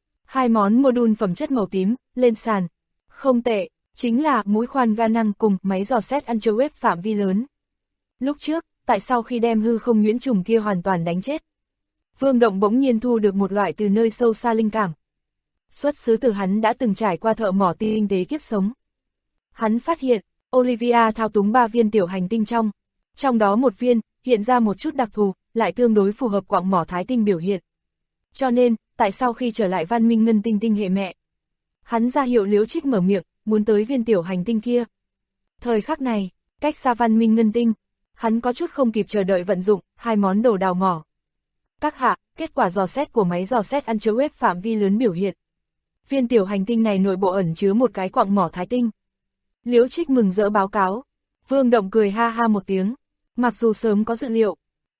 2 món module phẩm chất màu tím, lên sàn. Không tệ, chính là mũi khoan ga năng cùng máy dò xét ultrawave phạm vi lớn. Lúc trước, tại sao khi đem hư không nhuyễn trùng kia hoàn toàn đánh chết? Vương Động bỗng nhiên thu được một loại từ nơi sâu xa linh cảm. Xuất xứ từ hắn đã từng trải qua thợ mỏ tinh tế kiếp sống. Hắn phát hiện, Olivia thao túng 3 viên tiểu hành tinh trong đó một viên, hiện ra một chút đặc thù, lại tương đối phù hợp quặng mỏ Thái Tinh biểu hiện. Cho nên, tại sao khi trở lại văn minh ngân tinh tinh hệ mẹ, hắn ra hiệu Liễu Trích mở miệng, muốn tới viên tiểu hành tinh kia. Thời khắc này, cách xa văn minh ngân tinh, hắn có chút không kịp chờ đợi vận dụng 2 món đồ đào mỏ. Các hạ, kết quả dò xét của máy dò xét ultrawave phạm vi lớn biểu hiện. Viên tiểu hành tinh này nội bộ ẩn chứa một cái quặng mỏ Thái Tinh. Liễu Trích mừng rỡ báo cáo. Vương Động cười ha ha một tiếng, mặc dù sớm có dự liệu.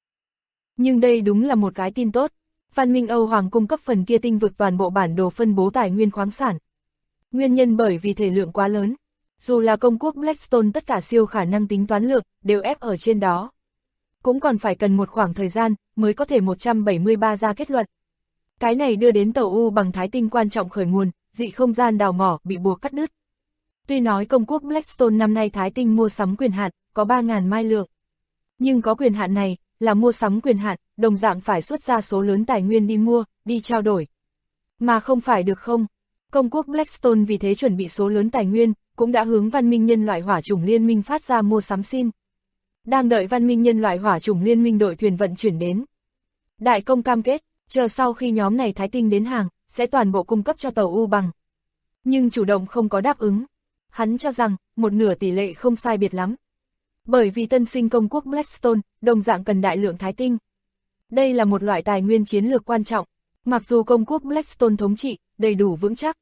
Nhưng đây đúng là một cái tin tốt. Văn minh Âu Hoàng cung cấp phần kia tinh vực toàn bộ bản đồ phân bố tài nguyên khoáng sản. Nguyên nhân bởi vì thể lượng quá lớn. Dù là công quốc Blackstone tất cả siêu khả năng tính toán lượng, đều ép ở trên đó. Cũng còn phải cần một khoảng thời gian, mới có thể 173 ra kết luận. Cái này đưa đến tàu U bằng Thái Tinh quan trọng khởi nguồn, dị không gian đào mỏ bị buộc cắt đứt. Tuy nói công quốc Blackstone năm nay Thái Tinh mua sắm quyền hạn, có 3.000 mai lượng. Nhưng có quyền hạn này, là mua sắm quyền hạn, đồng dạng phải xuất ra số lớn tài nguyên đi mua, đi trao đổi. Mà không phải được không? Công quốc Blackstone vì thế chuẩn bị số lớn tài nguyên, cũng đã hướng văn minh nhân loại hỏa chủng liên minh phát ra mua sắm xin. Đang đợi văn minh nhân loại hỏa chủng liên minh đội thuyền vận chuyển đến. Đại công cam kết, chờ sau khi nhóm này Thái Tinh đến hàng, sẽ toàn bộ cung cấp cho tàu U bằng. Nhưng chủ động không có đáp ứng. Hắn cho rằng, một nửa tỷ lệ không sai biệt lắm. Bởi vì tân sinh công quốc Blackstone, đồng dạng cần đại lượng Thái Tinh. Đây là một loại tài nguyên chiến lược quan trọng, mặc dù công quốc Blackstone thống trị, đầy đủ vững chắc.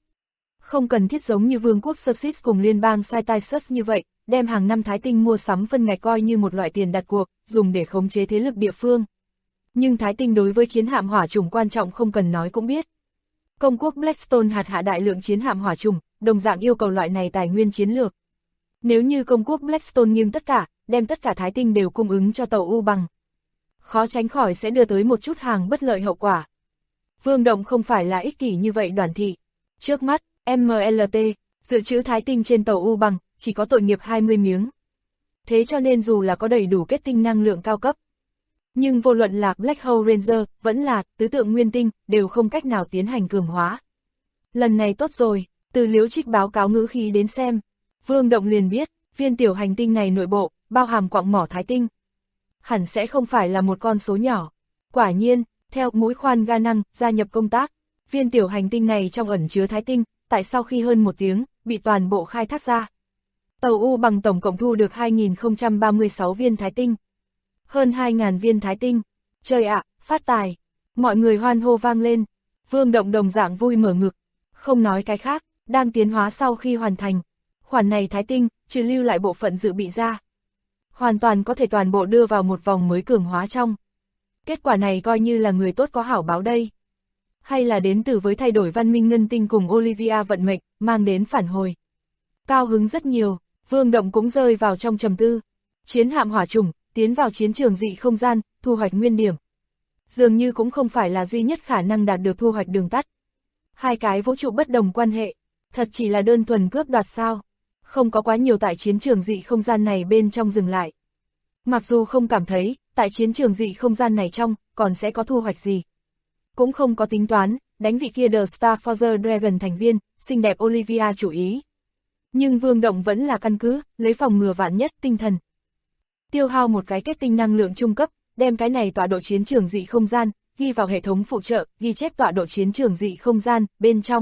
Không cần thiết giống như vương quốc Sussex cùng liên bang Cytisus như vậy, đem hàng năm Thái Tinh mua sắm phân ngạch coi như một loại tiền đặt cuộc, dùng để khống chế thế lực địa phương. Nhưng Thái Tinh đối với chiến hạm hỏa chủng quan trọng không cần nói cũng biết. Công quốc Blackstone hạt hạ đại lượng chiến hạm hỏa chủng, đồng dạng yêu cầu loại này tài nguyên chiến lược. Nếu như công quốc Blackstone nghiêng tất cả, đem tất cả Thái Tinh đều cung ứng cho tàu U bằng, khó tránh khỏi sẽ đưa tới một chút hàng bất lợi hậu quả. Vương Động không phải là ích kỷ như vậy đoàn thị. Trước mắt, MLT, dự trữ Thái Tinh trên tàu U bằng, chỉ có tội nghiệp 20 miếng. Thế cho nên dù là có đầy đủ kết tinh năng lượng cao cấp, nhưng vô luận là Black Hole Ranger, vẫn là tứ tượng nguyên tinh, đều không cách nào tiến hành cường hóa. Lần này tốt rồi, từ Liễu Trích báo cáo ngữ khí đến xem, Vương Động liền biết, viên tiểu hành tinh này nội bộ, bao hàm quặng mỏ Thái Tinh. Hẳn sẽ không phải là một con số nhỏ. Quả nhiên, theo mũi khoan ga năng, gia nhập công tác, viên tiểu hành tinh này trong ẩn chứa Thái Tinh, tại sau khi hơn 1 tiếng, bị toàn bộ khai thác ra. Tàu U bằng tổng cộng thu được 2.036 viên Thái Tinh. Hơn 2.000 viên Thái Tinh. Trời ạ, phát tài. Mọi người hoan hô vang lên. Vương Động đồng dạng vui mở ngực. Không nói cái khác, đang tiến hóa sau khi hoàn thành. Khoản này Thái Tinh, trừ lưu lại bộ phận dự bị ra. Hoàn toàn có thể toàn bộ đưa vào một vòng mới cường hóa trong. Kết quả này coi như là người tốt có hảo báo đây. Hay là đến từ với thay đổi văn minh ngân tinh cùng Olivia vận mệnh, mang đến phản hồi. Cao hứng rất nhiều, Vương Động cũng rơi vào trong trầm tư. Chiến hạm hỏa chủng, tiến vào chiến trường dị không gian, thu hoạch nguyên điểm. Dường như cũng không phải là duy nhất khả năng đạt được thu hoạch đường tắt. Hai cái vũ trụ bất đồng quan hệ, thật chỉ là đơn thuần cướp đoạt sao. Không có quá nhiều tại chiến trường dị không gian này bên trong dừng lại. Mặc dù không cảm thấy, tại chiến trường dị không gian này trong, còn sẽ có thu hoạch gì. Cũng không có tính toán, đánh vị kia The Star Forger Dragon thành viên, xinh đẹp Olivia chủ ý. Nhưng Vương Động vẫn là căn cứ, lấy phòng ngừa vạn nhất tinh thần. Tiêu hao một cái kết tinh năng lượng trung cấp, đem cái này tọa độ chiến trường dị không gian, ghi vào hệ thống phụ trợ, ghi chép tọa độ chiến trường dị không gian, bên trong.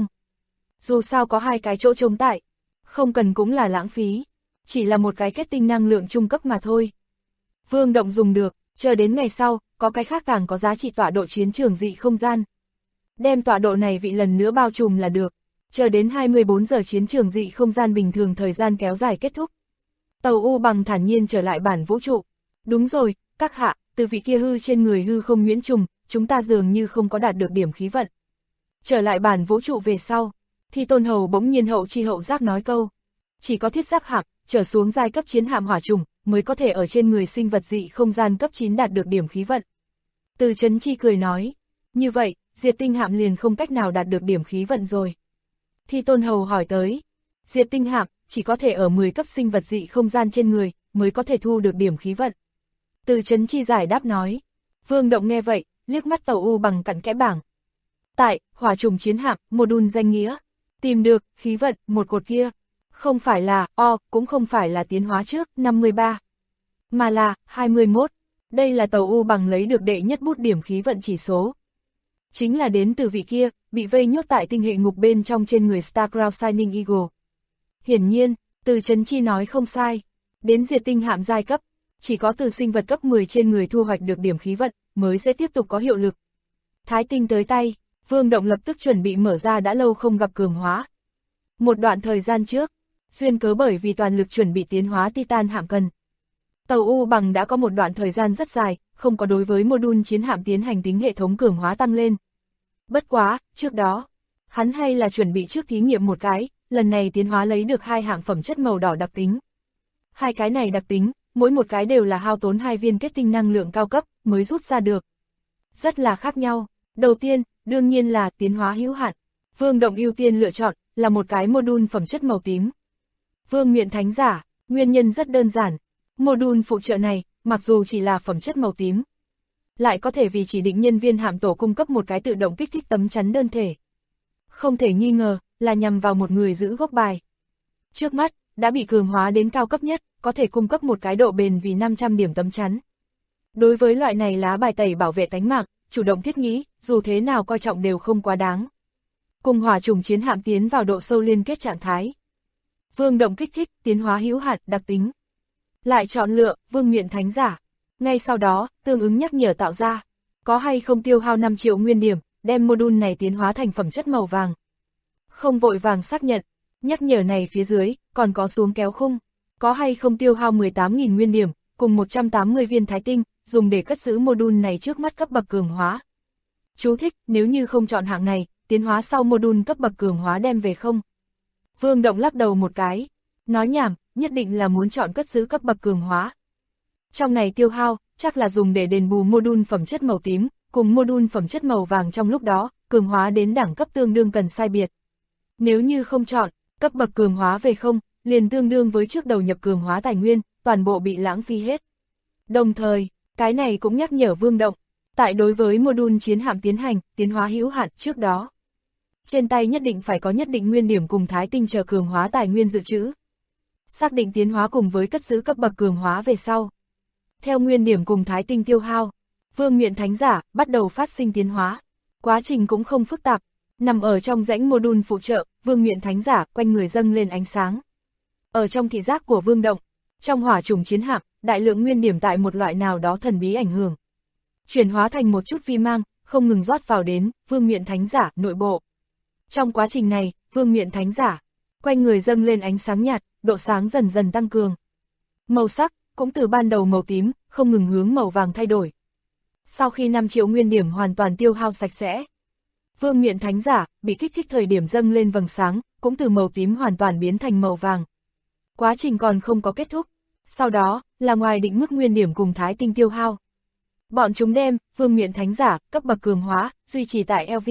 Dù sao có hai cái chỗ trống tại, không cần cũng là lãng phí, chỉ là một cái kết tinh năng lượng trung cấp mà thôi. Vương Động dùng được, chờ đến ngày sau, có cái khác càng có giá trị tọa độ chiến trường dị không gian. Đem tọa độ này vị lần nữa bao trùm là được, chờ đến 24 giờ chiến trường dị không gian bình thường thời gian kéo dài kết thúc. Tàu U Bằng thản nhiên trở lại bản vũ trụ. Đúng rồi, các hạ, từ vị kia hư trên người hư không Nguyễn Trùng, chúng ta dường như không có đạt được điểm khí vận. Trở lại bản vũ trụ về sau, thì Tôn Hầu bỗng nhiên hậu chi hậu giác nói câu. Chỉ có thiết giáp hạm, trở xuống giai cấp chiến hạm hỏa trùng, mới có thể ở trên người sinh vật dị không gian cấp 9 đạt được điểm khí vận. Từ Chấn Chi cười nói, như vậy, Diệt Tinh hạm liền không cách nào đạt được điểm khí vận rồi. Thì Tôn Hầu hỏi tới, Diệt Tinh hạm, chỉ có thể ở 10 cấp sinh vật dị không gian trên người, mới có thể thu được điểm khí vận. Từ Chấn Chi giải đáp nói, Vương Động nghe vậy, liếc mắt Tàu U Bằng cặn kẽ bảng. Tại, hỏa trùng chiến hạm, module danh nghĩa, tìm được, khí vận, một cột kia, không phải là, cũng không phải là tiến hóa trước, 53, mà là, 21. Đây là Tàu U Bằng lấy được đệ nhất bút điểm khí vận chỉ số. Chính là đến từ vị kia, bị vây nhốt tại tinh hệ ngục bên trong trên người Starcrown Shining Eagle. Hiển nhiên, Từ Chấn Chi nói không sai, đến Diệt Tinh hạm giai cấp, chỉ có từ sinh vật cấp 10 trên người thu hoạch được điểm khí vận, mới sẽ tiếp tục có hiệu lực. Thái tinh tới tay, Vương Động lập tức chuẩn bị mở ra đã lâu không gặp cường hóa. Một đoạn thời gian trước, duyên cớ bởi vì toàn lực chuẩn bị tiến hóa Titan hạm cần. Tàu U Bằng đã có một đoạn thời gian rất dài, không có đối với module chiến hạm tiến hành tính hệ thống cường hóa tăng lên. Bất quá, trước đó, hắn hay là chuẩn bị trước thí nghiệm một cái, lần này tiến hóa lấy được 2 hạng phẩm chất màu đỏ đặc tính. 2 cái này đặc tính, mỗi một cái đều là hao tốn 2 viên kết tinh năng lượng cao cấp, mới rút ra được. Rất là khác nhau. Đầu tiên, đương nhiên là tiến hóa hữu hạn. Vương Động ưu tiên lựa chọn, là một cái module phẩm chất màu tím. Vương Miện Thánh Giả, nguyên nhân rất đơn giản. Module phụ trợ này, mặc dù chỉ là phẩm chất màu tím, lại có thể vì chỉ định nhân viên hạm tổ cung cấp một cái tự động kích thích tấm chắn đơn thể. Không thể nghi ngờ, là nhằm vào một người giữ gốc bài. Trước mắt, đã bị cường hóa đến cao cấp nhất, có thể cung cấp một cái độ bền vì 500 điểm tấm chắn. Đối với loại này lá bài tẩy bảo vệ tánh mạng, chủ động thiết nghĩ, dù thế nào coi trọng đều không quá đáng. Cùng hỏa trùng chiến hạm tiến vào độ sâu liên kết trạng thái. Vương Động kích thích, tiến hóa hữu hạn, đặc tính. Lại chọn lựa, Vương Miện Thánh Giả. Ngay sau đó, tương ứng nhắc nhở tạo ra. Có hay không tiêu hao 5 triệu nguyên điểm, đem module này tiến hóa thành phẩm chất màu vàng. Không vội vàng xác nhận. Nhắc nhở này phía dưới, còn có xuống kéo khung. Có hay không tiêu hao 18.000 nguyên điểm, cùng 180 viên thái tinh, dùng để cất giữ module này trước mắt cấp bậc cường hóa. Chú thích, nếu như không chọn hạng này, tiến hóa sau module cấp bậc cường hóa đem về không. Vương Động lắc đầu một cái, nói nhảm, nhất định là muốn chọn cất giữ cấp bậc cường hóa. Trong này tiêu hao, chắc là dùng để đền bù module phẩm chất màu tím, cùng module phẩm chất màu vàng trong lúc đó, cường hóa đến đẳng cấp tương đương cần sai biệt. Nếu như không chọn, cấp bậc cường hóa về không, liền tương đương với trước đầu nhập cường hóa tài nguyên, toàn bộ bị lãng phí hết. Đồng thời, cái này cũng nhắc nhở Vương Động, tại đối với module chiến hạm tiến hành, tiến hóa hữu hạn trước đó. Trên tay nhất định phải có nhất định nguyên điểm cùng thái tinh chờ cường hóa tài nguyên dự trữ. Xác định tiến hóa cùng với cất giữ cấp bậc cường hóa về sau. Theo nguyên điểm cùng thái tinh tiêu hao, Vương Miện Thánh Giả bắt đầu phát sinh tiến hóa. Quá trình cũng không phức tạp, nằm ở trong rãnh module phụ trợ, Vương Miện Thánh Giả quanh người dâng lên ánh sáng. Ở trong thị giác của Vương Động, trong hỏa trùng chiến hạm, đại lượng nguyên điểm tại một loại nào đó thần bí ảnh hưởng. Chuyển hóa thành một chút vi mang, không ngừng rót vào đến Vương Miện Thánh Giả nội bộ. Trong quá trình này, Vương Miện Thánh Giả quanh người dâng lên ánh sáng nhạt, độ sáng dần dần tăng cường. Màu sắc cũng từ ban đầu màu tím, không ngừng hướng màu vàng thay đổi. Sau khi 5 triệu nguyên điểm hoàn toàn tiêu hao sạch sẽ, Vương Miện Thánh Giả bị kích thích thời điểm dâng lên vầng sáng, cũng từ màu tím hoàn toàn biến thành màu vàng. Quá trình còn không có kết thúc, sau đó là ngoài định mức nguyên điểm cùng thái tinh tiêu hao. Bọn chúng đem Vương Miện Thánh Giả cấp bậc cường hóa duy trì tại LV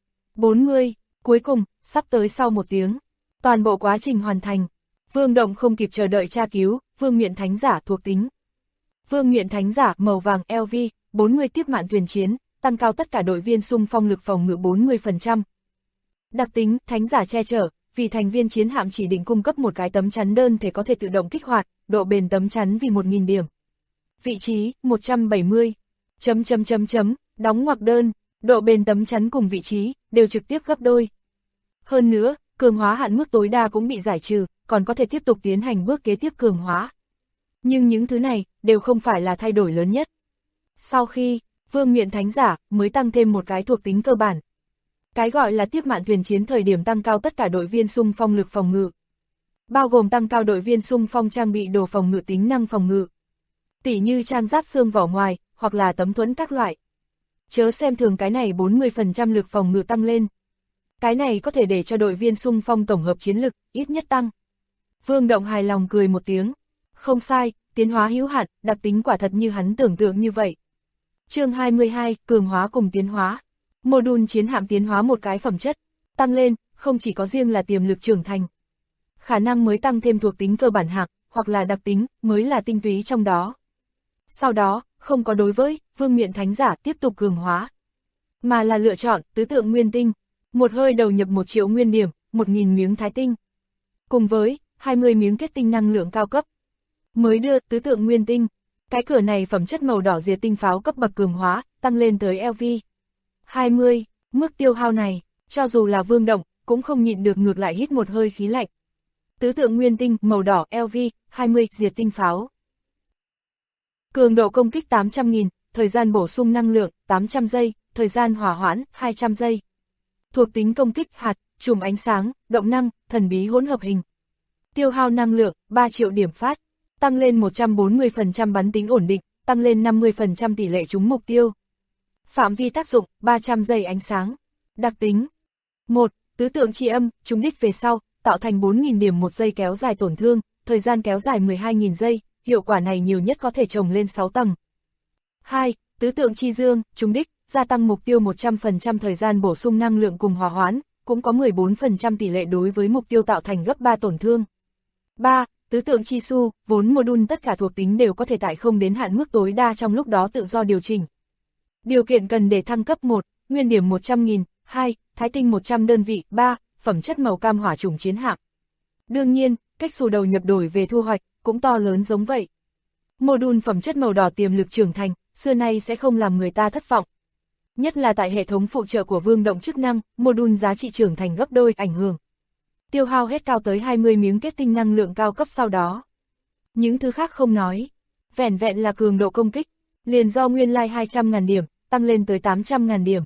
40, cuối cùng sắp tới sau 1 tiếng, toàn bộ quá trình hoàn thành. Vương Động không kịp chờ đợi tra cứu Vương Miện Thánh Giả thuộc tính. Vương miện thánh giả màu vàng LV, 40 tiếp mạn thuyền chiến, tăng cao tất cả đội viên xung phong lực phòng ngự 40%. Đặc tính, thánh giả che chở, vì thành viên chiến hạm chỉ định cung cấp một cái tấm chắn đơn thể có thể tự động kích hoạt, độ bền tấm chắn vì 1000 điểm. Vị trí, 170. Đóng ngoặc đơn, độ bền tấm chắn cùng vị trí, đều trực tiếp gấp đôi. Hơn nữa, cường hóa hạn mức tối đa cũng bị giải trừ, còn có thể tiếp tục tiến hành bước kế tiếp cường hóa. Nhưng những thứ này, đều không phải là thay đổi lớn nhất. Sau khi, Vương miện thánh giả, mới tăng thêm một cái thuộc tính cơ bản. Cái gọi là tiếp mạn thuyền chiến thời điểm tăng cao tất cả đội viên xung phong lực phòng ngự. Bao gồm tăng cao đội viên xung phong trang bị đồ phòng ngự tính năng phòng ngự. Tỉ như trang giáp xương vỏ ngoài, hoặc là tấm thuẫn các loại. Chớ xem thường cái này 40% lực phòng ngự tăng lên. Cái này có thể để cho đội viên xung phong tổng hợp chiến lực, ít nhất tăng. Vương Động hài lòng cười một tiếng. Không sai, tiến hóa hữu hạn, đặc tính quả thật như hắn tưởng tượng như vậy. Chương 22, cường hóa cùng tiến hóa. Module chiến hạm tiến hóa một cái phẩm chất, tăng lên, không chỉ có riêng là tiềm lực trưởng thành. Khả năng mới tăng thêm thuộc tính cơ bản hạng, hoặc là đặc tính, mới là tinh túy trong đó. Sau đó, không có đối với, Vương miện thánh giả tiếp tục cường hóa. Mà là lựa chọn, tứ tượng nguyên tinh. Một hơi đầu nhập 1 triệu nguyên điểm, 1000 miếng thái tinh. Cùng với, 20 miếng kết tinh năng lượng cao cấp. Mới đưa tứ tượng nguyên tinh. Cái cửa này phẩm chất màu đỏ diệt tinh pháo cấp bậc cường hóa, tăng lên tới LV 20, mức tiêu hao này, cho dù là Vương Động, cũng không nhịn được ngược lại hít một hơi khí lạnh. Tứ tượng nguyên tinh, màu đỏ, LV, 20, diệt tinh pháo. Cường độ công kích 800.000, thời gian bổ sung năng lượng, 800 giây, thời gian hỏa hoãn, 200 giây. Thuộc tính công kích, hạt, chùm ánh sáng, động năng, thần bí hỗn hợp hình. Tiêu hao năng lượng, 3 triệu điểm phát, tăng lên 140% bắn tính ổn định, tăng lên 50% tỷ lệ trúng mục tiêu. Phạm vi tác dụng, 300 giây ánh sáng. Đặc tính 1. Tứ tượng chi âm, trúng đích về sau, tạo thành 4.000 điểm 1 giây kéo dài tổn thương, thời gian kéo dài 12.000 giây, hiệu quả này nhiều nhất có thể trồng lên 6 tầng. 2. Tứ tượng chi dương, trúng đích, gia tăng mục tiêu 100% thời gian bổ sung năng lượng cùng hòa hoãn, cũng có 14% tỷ lệ đối với mục tiêu tạo thành gấp 3 tổn thương. 3. Tứ tượng chi su, vốn module tất cả thuộc tính đều có thể tại không đến hạn mức tối đa trong lúc đó tự do điều chỉnh. Điều kiện cần để thăng cấp 1, nguyên điểm 100.000, 2, thái tinh 100 đơn vị, 3, phẩm chất màu cam hỏa chủng chiến hạm. Đương nhiên, cách xù đầu nhập đổi về thu hoạch, cũng to lớn giống vậy. Module phẩm chất màu đỏ tiềm lực trưởng thành, xưa nay sẽ không làm người ta thất vọng. Nhất là tại hệ thống phụ trợ của Vương Động chức năng, module giá trị trưởng thành gấp đôi ảnh hưởng. Tiêu hao hết cao tới 20 miếng kết tinh năng lượng cao cấp sau đó. Những thứ khác không nói. Vẻn vẹn là cường độ công kích, liền do nguyên lai 200.000 điểm, tăng lên tới 800.000 điểm.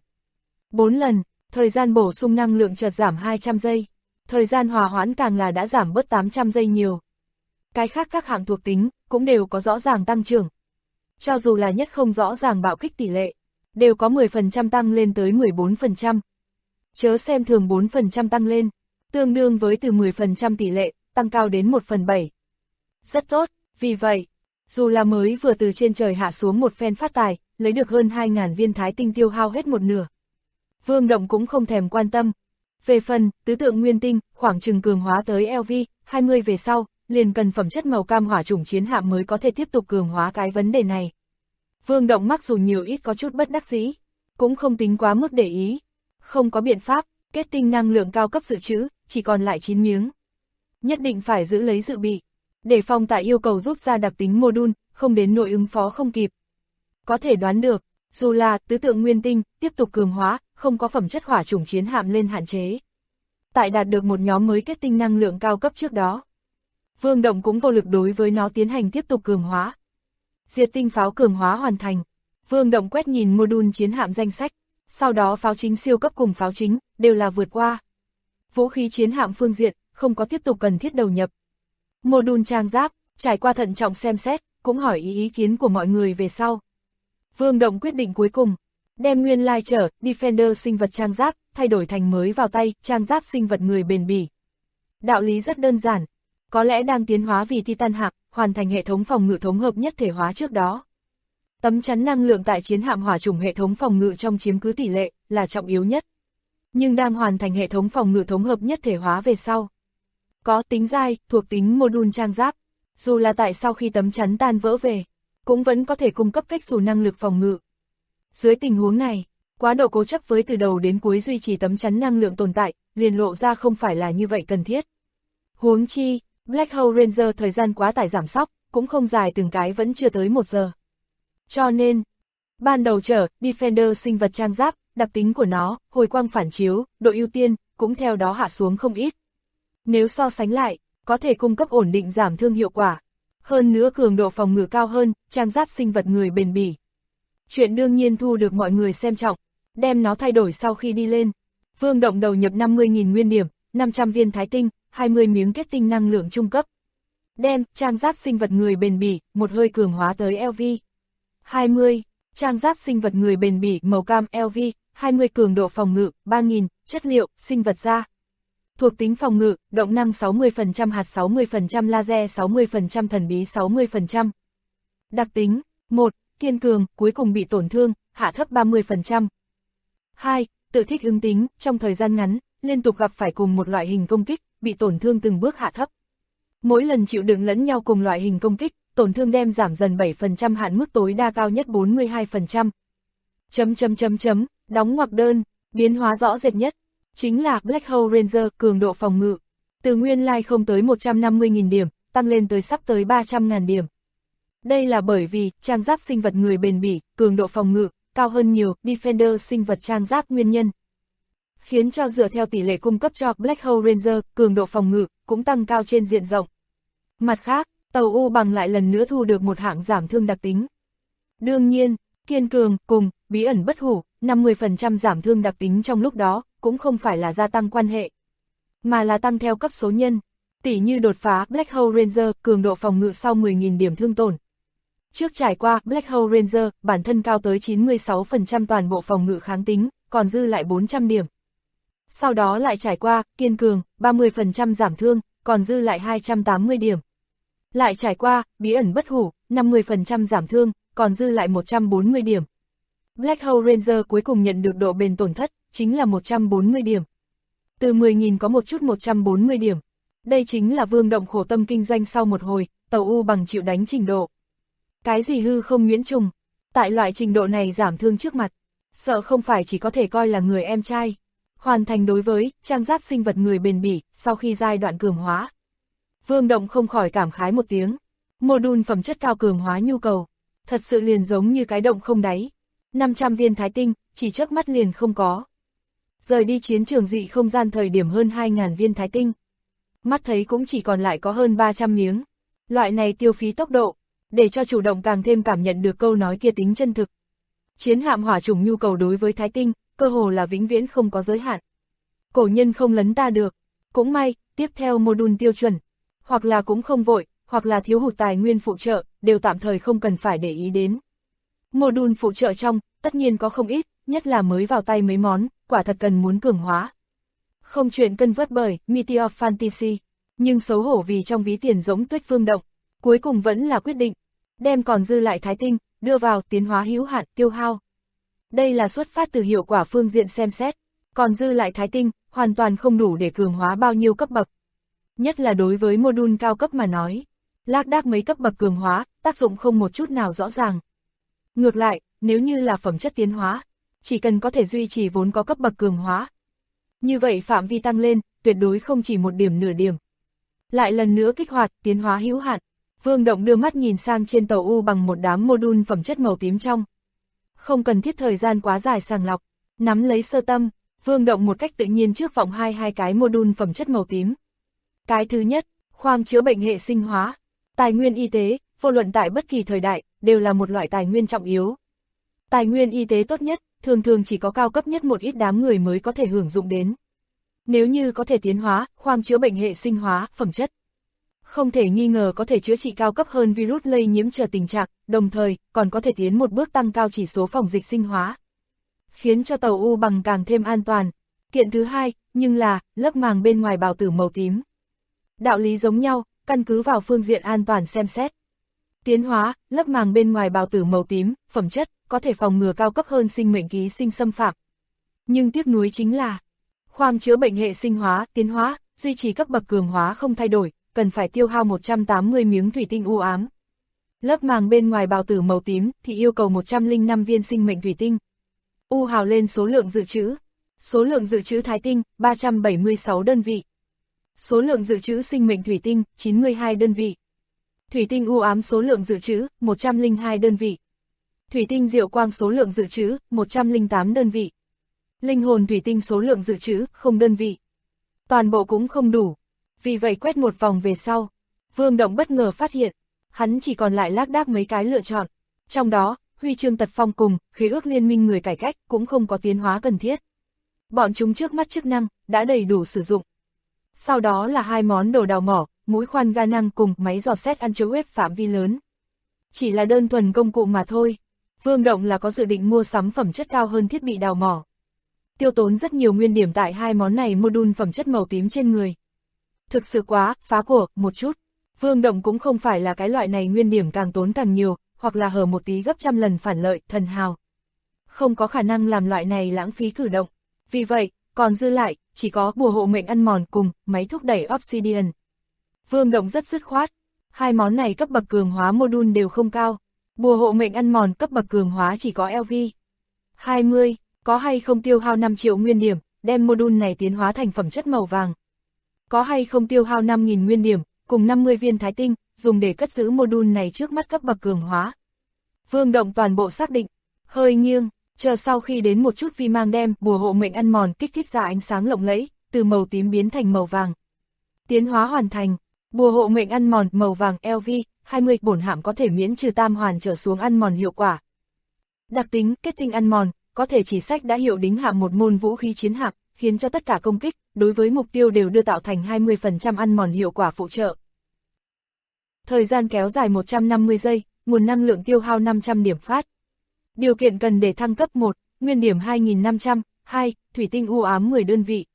4 lần, thời gian bổ sung năng lượng chợt giảm 200 giây. Thời gian hòa hoãn càng là đã giảm bớt 800 giây nhiều. Cái khác các hạng thuộc tính, cũng đều có rõ ràng tăng trưởng. Cho dù là nhất không rõ ràng bạo kích tỷ lệ, đều có 10% tăng lên tới 14%. Chớ xem thường 4% tăng lên, tương đương với từ 10% tỷ lệ, tăng cao đến 1/7. Rất tốt, vì vậy, dù là mới vừa từ trên trời hạ xuống một phen phát tài, lấy được hơn 2.000 viên thái tinh tiêu hao hết một nửa. Vương Động cũng không thèm quan tâm. Về phần, tứ tượng nguyên tinh, khoảng chừng cường hóa tới LV 20 về sau, liền cần phẩm chất màu cam hỏa chủng chiến hạm mới có thể tiếp tục cường hóa cái vấn đề này. Vương Động mặc dù nhiều ít có chút bất đắc dĩ, cũng không tính quá mức để ý. Không có biện pháp, kết tinh năng lượng cao cấp dự trữ, chỉ còn lại 9 miếng. Nhất định phải giữ lấy dự bị, để phòng tại yêu cầu rút ra đặc tính module, không đến nội ứng phó không kịp. Có thể đoán được, dù là tứ tượng nguyên tinh, tiếp tục cường hóa, không có phẩm chất hỏa chủng chiến hạm lên hạn chế. Tại đạt được một nhóm mới kết tinh năng lượng cao cấp trước đó, Vương Động cũng vô lực đối với nó tiến hành tiếp tục cường hóa. Diệt tinh pháo cường hóa hoàn thành. Vương Động quét nhìn module chiến hạm danh sách, sau đó pháo chính siêu cấp cùng pháo chính, đều là vượt qua. Vũ khí chiến hạm phương diện, không có tiếp tục cần thiết đầu nhập. Module trang giáp, trải qua thận trọng xem xét, cũng hỏi ý kiến của mọi người về sau. Vương Động quyết định cuối cùng, đem nguyên lai trở, Defender sinh vật trang giáp, thay đổi thành mới vào tay, trang giáp sinh vật người bền bỉ. Đạo lý rất đơn giản, có lẽ đang tiến hóa vì Titan hạm, hoàn thành hệ thống phòng ngự thống hợp nhất thể hóa trước đó. Tấm chắn năng lượng tại chiến hạm hỏa chủng hệ thống phòng ngự trong chiếm cứ tỷ lệ, là trọng yếu nhất. Nhưng đang hoàn thành hệ thống phòng ngự thống hợp nhất thể hóa về sau. Có tính dai, thuộc tính module trang giáp, dù là tại sau khi tấm chắn tan vỡ về, cũng vẫn có thể cung cấp cách xù năng lực phòng ngự. Dưới tình huống này, quá độ cố chấp với từ đầu đến cuối duy trì tấm chắn năng lượng tồn tại, liền lộ ra không phải là như vậy cần thiết. Huống chi, Black Hole Ranger thời gian quá tải giảm sóc, cũng không dài, từng cái vẫn chưa tới 1 giờ. Cho nên, ban đầu Defender sinh vật trang giáp, đặc tính của nó, hồi quang phản chiếu, độ ưu tiên, cũng theo đó hạ xuống không ít. Nếu so sánh lại, có thể cung cấp ổn định giảm thương hiệu quả. Hơn nữa cường độ phòng ngự cao hơn, trang giáp sinh vật người bền bỉ. Chuyện đương nhiên thu được mọi người xem trọng, đem nó thay đổi sau khi đi lên. Vương Động đầu nhập 50.000 nguyên điểm, 500 viên thái tinh, 20 miếng kết tinh năng lượng trung cấp. Đem trang giáp sinh vật người bền bỉ, một hơi cường hóa tới LV. 20, trang giáp sinh vật người bền bỉ màu cam LV, 20 cường độ phòng ngự, 3.000, chất liệu, sinh vật da. Thuộc tính phòng ngự, động năng 60%, hạt 60%, laser 60%, thần bí 60%. Đặc tính, 1. Kiên cường, cuối cùng bị tổn thương, hạ thấp 30%. 2. Tự thích ứng tính, trong thời gian ngắn, liên tục gặp phải cùng một loại hình công kích, bị tổn thương từng bước hạ thấp. Mỗi lần chịu đựng lẫn nhau cùng loại hình công kích, tổn thương đem giảm dần 7%, hạn mức tối đa cao nhất 42%. Đóng ngoặc đơn, biến hóa rõ rệt nhất, chính là Black Hole Ranger cường độ phòng ngự. Từ nguyên lai không tới 150.000 điểm, tăng lên tới sắp tới 300.000 điểm. Đây là bởi vì, trang giáp sinh vật người bền bỉ, cường độ phòng ngự, cao hơn nhiều, Defender sinh vật trang giáp nguyên nhân. Khiến cho dựa theo tỷ lệ cung cấp cho Black Hole Ranger, cường độ phòng ngự, cũng tăng cao trên diện rộng. Mặt khác, tàu U bằng lại lần nữa thu được một hạng giảm thương đặc tính. Đương nhiên, kiên cường, cùng, bí ẩn bất hủ, 50% giảm thương đặc tính trong lúc đó, cũng không phải là gia tăng quan hệ, mà là tăng theo cấp số nhân. Tỉ như đột phá Black Hole Ranger, cường độ phòng ngự sau 10.000 điểm thương tổn. Trước trải qua Black Hole Ranger, bản thân cao tới 96% toàn bộ phòng ngự kháng tính, còn dư lại 400 điểm. Sau đó lại trải qua kiên cường, 30% giảm thương, còn dư lại 280 điểm. Lại trải qua bí ẩn bất hủ, 50% giảm thương, còn dư lại 140 điểm. Black Hole Ranger cuối cùng nhận được độ bền tổn thất, chính là 140 điểm. Từ 10.000 có một chút 140 điểm. Đây chính là Vương Động khổ tâm kinh doanh sau một hồi, tàu U bằng chịu đánh trình độ. Cái gì hư không nhuyễn trùng, tại loại trình độ này giảm thương trước mặt, sợ không phải chỉ có thể coi là người em trai. Hoàn thành đối với trang giáp sinh vật người bền bỉ, sau khi giai đoạn cường hóa. Vương Động không khỏi cảm khái một tiếng. Module phẩm chất cao cường hóa nhu cầu, thật sự liền giống như cái động không đáy. 500 viên thái tinh, chỉ chớp mắt liền không có. Rời đi chiến trường dị không gian thời điểm hơn 2.000 viên thái tinh. Mắt thấy cũng chỉ còn lại có hơn 300 miếng. Loại này tiêu phí tốc độ, để cho chủ động càng thêm cảm nhận được câu nói kia tính chân thực. Chiến hạm hỏa chủng nhu cầu đối với thái tinh, cơ hồ là vĩnh viễn không có giới hạn. Cổ nhân không lấn ta được. Cũng may, tiếp theo module tiêu chuẩn, hoặc là cũng không vội, hoặc là thiếu hụt tài nguyên phụ trợ, đều tạm thời không cần phải để ý đến. Module phụ trợ trong, tất nhiên có không ít, nhất là mới vào tay mấy món, quả thật cần muốn cường hóa. Không chuyện cân vớt bởi Meteor Fantasy, nhưng xấu hổ vì trong ví tiền giống Tuyết Vương Động, cuối cùng vẫn là quyết định, đem còn dư lại thái tinh, đưa vào tiến hóa hữu hạn tiêu hao. Đây là xuất phát từ hiệu quả phương diện xem xét, còn dư lại thái tinh, hoàn toàn không đủ để cường hóa bao nhiêu cấp bậc. Nhất là đối với module cao cấp mà nói, lác đác mấy cấp bậc cường hóa, tác dụng không một chút nào rõ ràng. Ngược lại, nếu như là phẩm chất tiến hóa, chỉ cần có thể duy trì vốn có cấp bậc cường hóa. Như vậy phạm vi tăng lên, tuyệt đối không chỉ một điểm nửa điểm. Lại lần nữa kích hoạt, tiến hóa hữu hạn. Vương Động đưa mắt nhìn sang trên tàu U bằng một đám module phẩm chất màu tím trong. Không cần thiết thời gian quá dài sàng lọc, nắm lấy sơ tâm, Vương Động một cách tự nhiên trước vọng hai cái module phẩm chất màu tím. Cái thứ nhất, khoang chữa bệnh hệ sinh hóa, tài nguyên y tế, vô luận tại bất kỳ thời đại, đều là một loại tài nguyên trọng yếu. Tài nguyên y tế tốt nhất, thường thường chỉ có cao cấp nhất một ít đám người mới có thể hưởng dụng đến. Nếu như có thể tiến hóa, khoang chữa bệnh hệ sinh hóa, phẩm chất, không thể nghi ngờ có thể chữa trị cao cấp hơn virus lây nhiễm chờ tình trạng, đồng thời, còn có thể tiến một bước tăng cao chỉ số phòng dịch sinh hóa. Khiến cho tàu U bằng càng thêm an toàn. Kiện thứ hai, nhưng là, lớp màng bên ngoài bào tử màu tím. Đạo lý giống nhau, căn cứ vào phương diện an toàn xem xét. Tiến hóa, lớp màng bên ngoài bào tử màu tím, phẩm chất, có thể phòng ngừa cao cấp hơn sinh mệnh ký sinh xâm phạm. Nhưng tiếc nuối chính là, khoang chữa bệnh hệ sinh hóa, tiến hóa, duy trì cấp bậc cường hóa không thay đổi, cần phải tiêu hao 180 miếng thủy tinh u ám. Lớp màng bên ngoài bào tử màu tím thì yêu cầu 105 viên sinh mệnh thủy tinh. U hào lên số lượng dự trữ. Số lượng dự trữ thái tinh, 376 đơn vị. Số lượng dự trữ sinh mệnh thủy tinh, 92 đơn vị. Thủy tinh u ám số lượng dự trữ, 102 đơn vị. Thủy tinh diệu quang số lượng dự trữ, 108 đơn vị. Linh hồn thủy tinh số lượng dự trữ, 0 đơn vị. Toàn bộ cũng không đủ. Vì vậy quét một vòng về sau, Vương Động bất ngờ phát hiện, hắn chỉ còn lại lác đác mấy cái lựa chọn. Trong đó, huy chương tật phong cùng, khế ước liên minh người cải cách cũng không có tiến hóa cần thiết. Bọn chúng trước mắt chức năng, đã đầy đủ sử dụng. Sau đó là 2 món đồ đào mỏ, mũi khoan ga năng cùng máy dò xét Android phạm vi lớn. Chỉ là đơn thuần công cụ mà thôi. Vương Động là có dự định mua sắm phẩm chất cao hơn thiết bị đào mỏ. Tiêu tốn rất nhiều nguyên điểm tại 2 món này module phẩm chất màu tím trên người. Thực sự quá, phá của, một chút. Vương Động cũng không phải là cái loại này nguyên điểm càng tốn càng nhiều, hoặc là hở một tí gấp trăm lần phản lợi, thần hào. Không có khả năng làm loại này lãng phí cử động. Vì vậy, còn dư lại, chỉ có bùa hộ mệnh ăn mòn cùng máy thúc đẩy Obsidian. Vương Động rất dứt khoát. 2 món này cấp bậc cường hóa module đều không cao. Bùa hộ mệnh ăn mòn cấp bậc cường hóa chỉ có LV 20, có hay không tiêu hao 5 triệu nguyên điểm, đem module này tiến hóa thành phẩm chất màu vàng. Có hay không tiêu hao 5.000 nguyên điểm, cùng 50 viên thái tinh, dùng để cất giữ module này trước mắt cấp bậc cường hóa. Vương Động toàn bộ xác định, hơi nghiêng, chờ sau khi đến một chút vi mang đem bùa hộ mệnh ăn mòn kích thích ra ánh sáng lộng lẫy, từ màu tím biến thành màu vàng. Tiến hóa hoàn thành, bùa hộ mệnh ăn mòn màu vàng LV 20 bổn hạm có thể miễn trừ tam hoàn trở xuống ăn mòn hiệu quả. Đặc tính kết tinh ăn mòn, có thể chỉ sách đã hiệu đính hạm một môn vũ khí chiến hạm, khiến cho tất cả công kích, đối với mục tiêu đều đưa tạo thành 20% ăn mòn hiệu quả phụ trợ. Thời gian kéo dài 150 giây, nguồn năng lượng tiêu hao 500 điểm phát. Điều kiện cần để thăng cấp 1, nguyên điểm 2500, 2, thủy tinh u ám 10 đơn vị.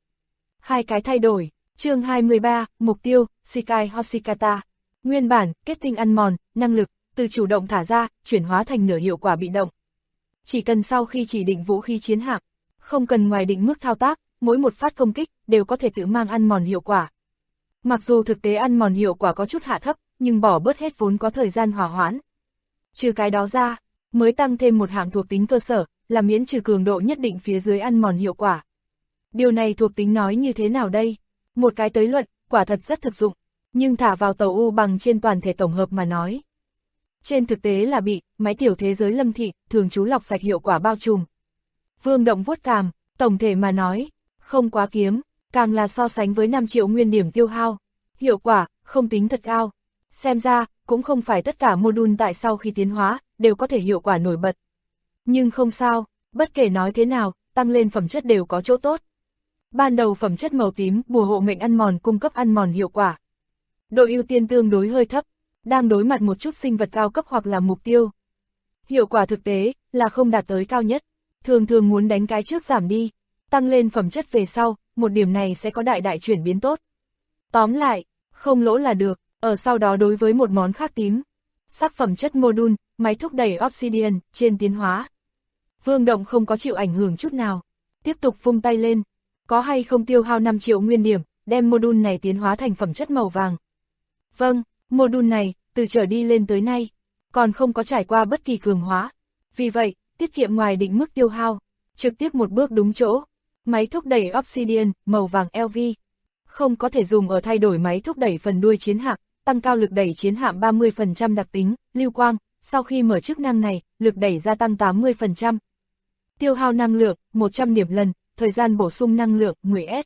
2 cái thay đổi, chương 23, mục tiêu, Shikai Hoshikata. Nguyên bản, kết tinh ăn mòn, năng lực, từ chủ động thả ra, chuyển hóa thành nửa hiệu quả bị động. Chỉ cần sau khi chỉ định vũ khí chiến hạm, không cần ngoài định mức thao tác, mỗi một phát công kích, đều có thể tự mang ăn mòn hiệu quả. Mặc dù thực tế ăn mòn hiệu quả có chút hạ thấp, nhưng bỏ bớt hết vốn có thời gian hòa hoãn. Trừ cái đó ra, mới tăng thêm một hạng thuộc tính cơ sở, là miễn trừ cường độ nhất định phía dưới ăn mòn hiệu quả. Điều này thuộc tính nói như thế nào đây? Một cái tới luận, quả thật rất thực dụng, nhưng thả vào tàu U bằng trên toàn thể tổng hợp mà nói. Trên thực tế là bị, máy tiểu thế giới lâm thị, thường trú lọc sạch hiệu quả bao trùm. Vương Động vuốt cằm, tổng thể mà nói, không quá kiếm, càng là so sánh với 5 triệu nguyên điểm tiêu hao. Hiệu quả, không tính thật cao. Xem ra, cũng không phải tất cả module tại sau khi tiến hóa, đều có thể hiệu quả nổi bật. Nhưng không sao, bất kể nói thế nào, tăng lên phẩm chất đều có chỗ tốt. Ban đầu phẩm chất màu tím, bùa hộ mệnh ăn mòn cung cấp ăn mòn hiệu quả. Độ ưu tiên tương đối hơi thấp, đang đối mặt một chút sinh vật cao cấp hoặc là mục tiêu. Hiệu quả thực tế, là không đạt tới cao nhất, thường thường muốn đánh cái trước giảm đi, tăng lên phẩm chất về sau, một điểm này sẽ có đại chuyển biến tốt. Tóm lại, không lỗ là được, ở sau đó đối với một món khác tím. Sắc phẩm chất module, máy thúc đẩy Obsidian, trên tiến hóa. Vương Động không có chịu ảnh hưởng chút nào, tiếp tục vung tay lên, có hay không tiêu hao 5 triệu nguyên điểm, đem module này tiến hóa thành phẩm chất màu vàng. Vâng, module này, từ trở đi lên tới nay, còn không có trải qua bất kỳ cường hóa. Vì vậy, tiết kiệm ngoài định mức tiêu hao, trực tiếp một bước đúng chỗ. Máy thúc đẩy Obsidian, màu vàng LV. Không có thể dùng ở thay đổi máy thúc đẩy phần đuôi chiến hạm, tăng cao lực đẩy chiến hạm 30% đặc tính, lưu quang, sau khi mở chức năng này, lực đẩy gia tăng 80%. Tiêu hao năng lượng, 100 điểm lần, thời gian bổ sung năng lượng, 10S.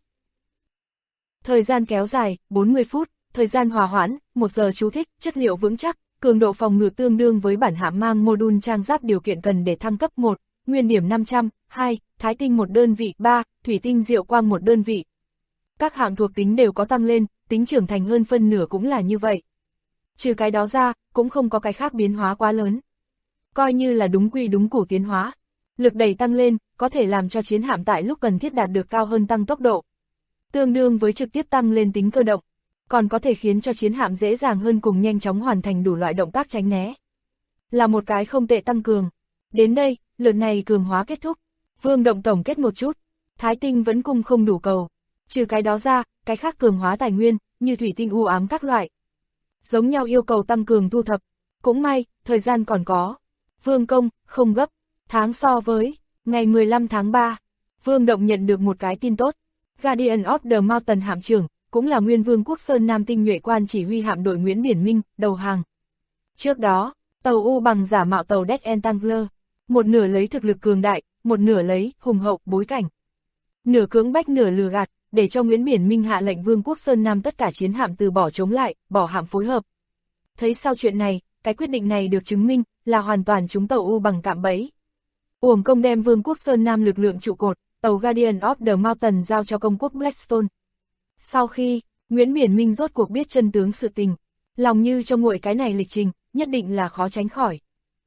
Thời gian kéo dài, 40 phút, thời gian hòa hoãn, 1 giờ chú thích, chất liệu vững chắc, cường độ phòng ngự tương đương với bản hạm mang module trang giáp điều kiện cần để thăng cấp 1, nguyên điểm 500, 2, thái tinh 1 đơn vị, 3, thủy tinh diệu quang 1 đơn vị. Các hạng thuộc tính đều có tăng lên, tính trưởng thành hơn phân nửa cũng là như vậy. Trừ cái đó ra, cũng không có cái khác biến hóa quá lớn. Coi như là đúng quy đúng củ tiến hóa. Lực đẩy tăng lên, có thể làm cho chiến hạm tại lúc cần thiết đạt được cao hơn tăng tốc độ. Tương đương với trực tiếp tăng lên tính cơ động. Còn có thể khiến cho chiến hạm dễ dàng hơn cùng nhanh chóng hoàn thành đủ loại động tác tránh né. Là một cái không tệ tăng cường. Đến đây, lượt này cường hóa kết thúc. Vương Động tổng kết một chút. Thái tinh vẫn cung không đủ cầu. Trừ cái đó ra, cái khác cường hóa tài nguyên, như thủy tinh u ám các loại. Giống nhau yêu cầu tăng cường thu thập. Cũng may, thời gian còn có. Vương công, không gấp. Tháng so với, ngày 15 tháng 3, Vương Động nhận được một cái tin tốt. Guardian of the Mountain hạm trưởng, cũng là nguyên Vương quốc Sơn Nam tinh nhuệ quan chỉ huy hạm đội Nguyễn Biển Minh, đầu hàng. Trước đó, tàu U bằng giả mạo tàu Dead Entangler, một nửa lấy thực lực cường đại, một nửa lấy hùng hậu bối cảnh. Nửa cưỡng bách nửa lừa gạt, để cho Nguyễn Biển Minh hạ lệnh Vương quốc Sơn Nam tất cả chiến hạm từ bỏ chống lại, bỏ hạm phối hợp. Thấy sau chuyện này, cái quyết định này được chứng minh là hoàn toàn trúng tàu U bằng cạm bẫy. Uổng công đem Vương quốc Sơn Nam lực lượng trụ cột, tàu Guardian of the Mountain giao cho công quốc Blackstone. Sau khi Nguyễn Biển Minh rốt cuộc biết chân tướng sự tình, lòng như cho nguội cái này lịch trình, nhất định là khó tránh khỏi.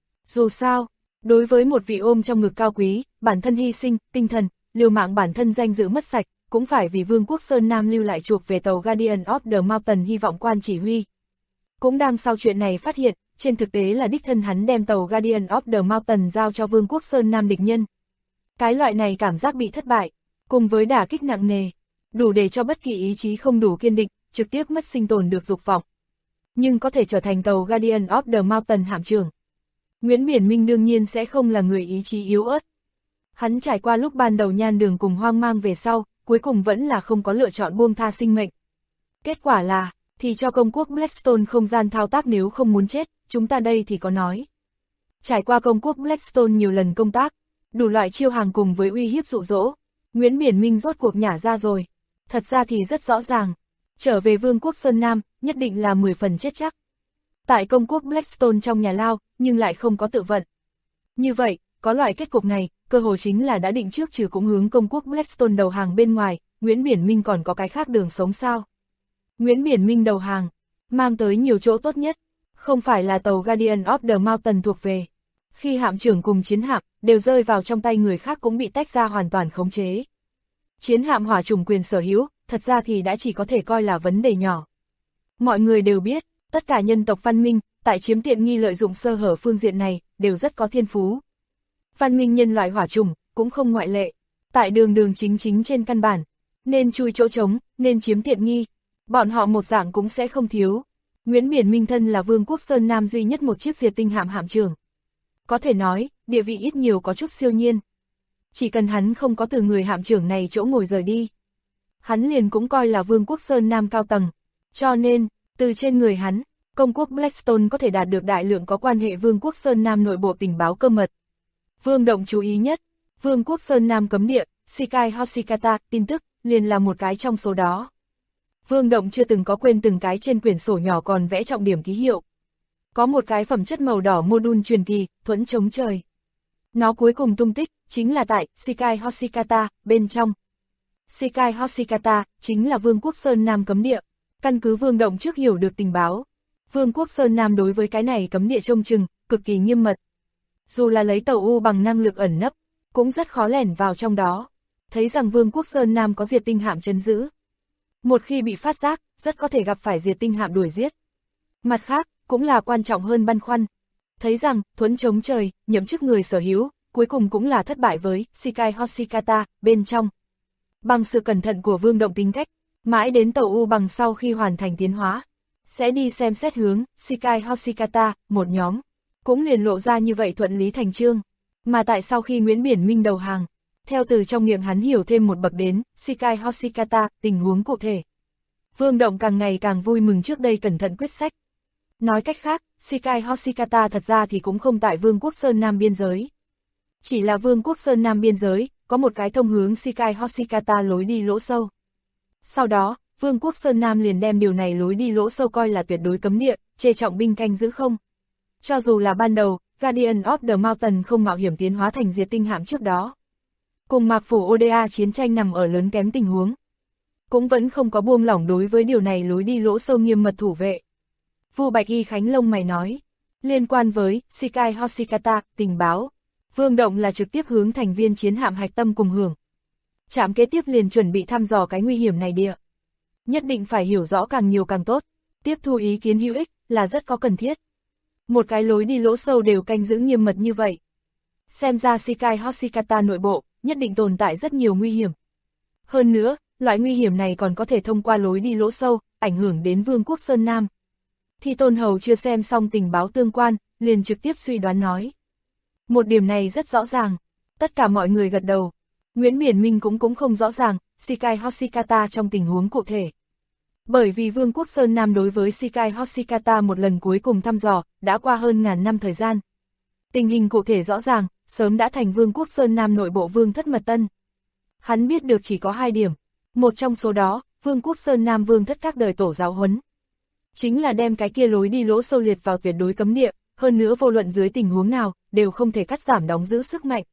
Dù sao, đối với một vị ôm trong ngực cao quý, bản thân hy sinh, tinh thần, liều mạng bản thân danh dự mất sạch, cũng phải vì Vương quốc Sơn Nam lưu lại chuộc về tàu Guardian of the Mountain hy vọng quan chỉ huy. Cũng đang sau chuyện này phát hiện, trên thực tế là đích thân hắn đem tàu Guardian of the Mountain giao cho Vương quốc Sơn Nam địch nhân. Cái loại này cảm giác bị thất bại, cùng với đả kích nặng nề, đủ để cho bất kỳ ý chí không đủ kiên định, trực tiếp mất sinh tồn được dục vọng. Nhưng có thể trở thành tàu Guardian of the Mountain hạm trưởng, Nguyễn Biển Minh đương nhiên sẽ không là người ý chí yếu ớt. Hắn trải qua lúc ban đầu nhan đường cùng hoang mang về sau, cuối cùng vẫn là không có lựa chọn buông tha sinh mệnh. Kết quả là, thì cho công quốc Blackstone không gian thao tác nếu không muốn chết, chúng ta đây thì có nói. Trải qua công quốc Blackstone nhiều lần công tác, đủ loại chiêu hàng cùng với uy hiếp dụ dỗ, Nguyễn Biển Minh rốt cuộc nhả ra rồi. Thật ra thì rất rõ ràng, trở về Vương quốc Sơn Nam, nhất định là 10 phần chết chắc. Tại công quốc Blackstone trong nhà lao, nhưng lại không có tự vận. Như vậy, có loại kết cục này, cơ hồ chính là đã định trước trừ cũng hướng công quốc Blackstone đầu hàng bên ngoài, Nguyễn Biển Minh còn có cái khác đường sống sao. Nguyễn Biển Minh đầu hàng, mang tới nhiều chỗ tốt nhất, không phải là tàu Guardian of the Mountain thuộc về. Khi hạm trưởng cùng chiến hạm, đều rơi vào trong tay người khác cũng bị tách ra hoàn toàn khống chế. Chiến hạm hỏa chủng quyền sở hữu, thật ra thì đã chỉ có thể coi là vấn đề nhỏ. Mọi người đều biết, tất cả nhân tộc văn minh, tại chiếm tiện nghi lợi dụng sơ hở phương diện này, đều rất có thiên phú. Văn minh nhân loại hỏa chủng, cũng không ngoại lệ. Tại đường chính trên căn bản, nên chui chỗ trống, nên chiếm tiện nghi. Bọn họ một dạng cũng sẽ không thiếu. Nguyễn Biển Minh thân là Vương quốc Sơn Nam duy nhất một chiếc diệt tinh hạm hạm trưởng. Có thể nói, địa vị ít nhiều có chút siêu nhiên. Chỉ cần hắn không có từ người hạm trưởng này chỗ ngồi rời đi, hắn liền cũng coi là Vương quốc Sơn Nam cao tầng. Cho nên, từ trên người hắn, công quốc Blackstone có thể đạt được đại lượng có quan hệ Vương quốc Sơn Nam nội bộ tình báo cơ mật. Vương Động chú ý nhất, Vương quốc Sơn Nam cấm địa, Shikai Hoshikata, tin tức, liền là một cái trong số đó. Vương Động chưa từng có quên từng cái trên quyển sổ nhỏ còn vẽ trọng điểm ký hiệu. Có một cái phẩm chất màu đỏ module truyền kỳ, thuẫn chống trời. Nó cuối cùng tung tích, chính là tại Shikai Hoshikata, bên trong. Shikai Hoshikata, chính là Vương quốc Sơn Nam cấm địa. Căn cứ Vương Động trước hiểu được tình báo, Vương quốc Sơn Nam đối với cái này cấm địa trông chừng, cực kỳ nghiêm mật. Dù là lấy tàu U bằng năng lực ẩn nấp, cũng rất khó lẻn vào trong đó. Thấy rằng Vương quốc Sơn Nam có diệt tinh hạm trấn giữ. Một khi bị phát giác, rất có thể gặp phải diệt tinh hạm đuổi giết. Mặt khác, cũng là quan trọng hơn băn khoăn. Thấy rằng, thuẫn chống trời, nhậm chức người sở hữu, cuối cùng cũng là thất bại với Shikai Hoshikata, bên trong. Bằng sự cẩn thận của Vương Động tính cách, mãi đến tàu U bằng sau khi hoàn thành tiến hóa, sẽ đi xem xét hướng Shikai Hoshikata, một nhóm, cũng liền lộ ra như vậy thuận lý thành chương. Mà tại sau khi Nguyễn Biển Minh đầu hàng, theo từ trong miệng hắn hiểu thêm một bậc đến Shikai Hoshikata, tình huống cụ thể. Vương Động càng ngày càng vui mừng trước đây cẩn thận quyết sách. Nói cách khác, Shikai Hoshikata thật ra thì cũng không tại Vương quốc Sơn Nam biên giới. Chỉ là Vương quốc Sơn Nam biên giới, có một cái thông hướng Shikai Hoshikata lối đi lỗ sâu. Sau đó, Vương quốc Sơn Nam liền đem điều này lối đi lỗ sâu coi là tuyệt đối cấm địa, chê trọng binh canh giữ không. Cho dù là ban đầu, Guardian of the Mountain không mạo hiểm tiến hóa thành diệt tinh hạm trước đó. Cùng Mạc Phủ Oda chiến tranh nằm ở lớn kém tình huống. Cũng vẫn không có buông lỏng đối với điều này lối đi lỗ sâu nghiêm mật thủ vệ. Vu Bạch Y Khánh lông mày nói, liên quan với Shikai Hoshikata, tình báo, Vương Động là trực tiếp hướng thành viên chiến hạm hạch tâm cùng hưởng. Trạm kế tiếp liền chuẩn bị thăm dò cái nguy hiểm này địa. Nhất định phải hiểu rõ càng nhiều càng tốt, tiếp thu ý kiến hữu ích là rất có cần thiết. Một cái lối đi lỗ sâu đều canh giữ nghiêm mật như vậy. Xem ra Shikai Hoshikata nội bộ, nhất định tồn tại rất nhiều nguy hiểm. Hơn nữa, loại nguy hiểm này còn có thể thông qua lối đi lỗ sâu, ảnh hưởng đến Vương quốc Sơn Nam. Thi Tôn Hầu chưa xem xong tình báo tương quan, liền trực tiếp suy đoán nói. Một điểm này rất rõ ràng, tất cả mọi người gật đầu. Nguyễn Biển Minh cũng không rõ ràng, Shikai Hoshikata trong tình huống cụ thể. Bởi vì Vương quốc Sơn Nam đối với Shikai Hoshikata một lần cuối cùng thăm dò, đã qua hơn ngàn năm thời gian. Tình hình cụ thể rõ ràng, sớm đã thành Vương quốc Sơn Nam nội bộ vương thất mật tân. Hắn biết được chỉ có 2 điểm, một trong số đó, Vương quốc Sơn Nam vương thất các đời tổ giáo huấn. Chính là đem cái kia lối đi lỗ sâu liệt vào tuyệt đối cấm địa, hơn nữa vô luận dưới tình huống nào, đều không thể cắt giảm đóng giữ sức mạnh.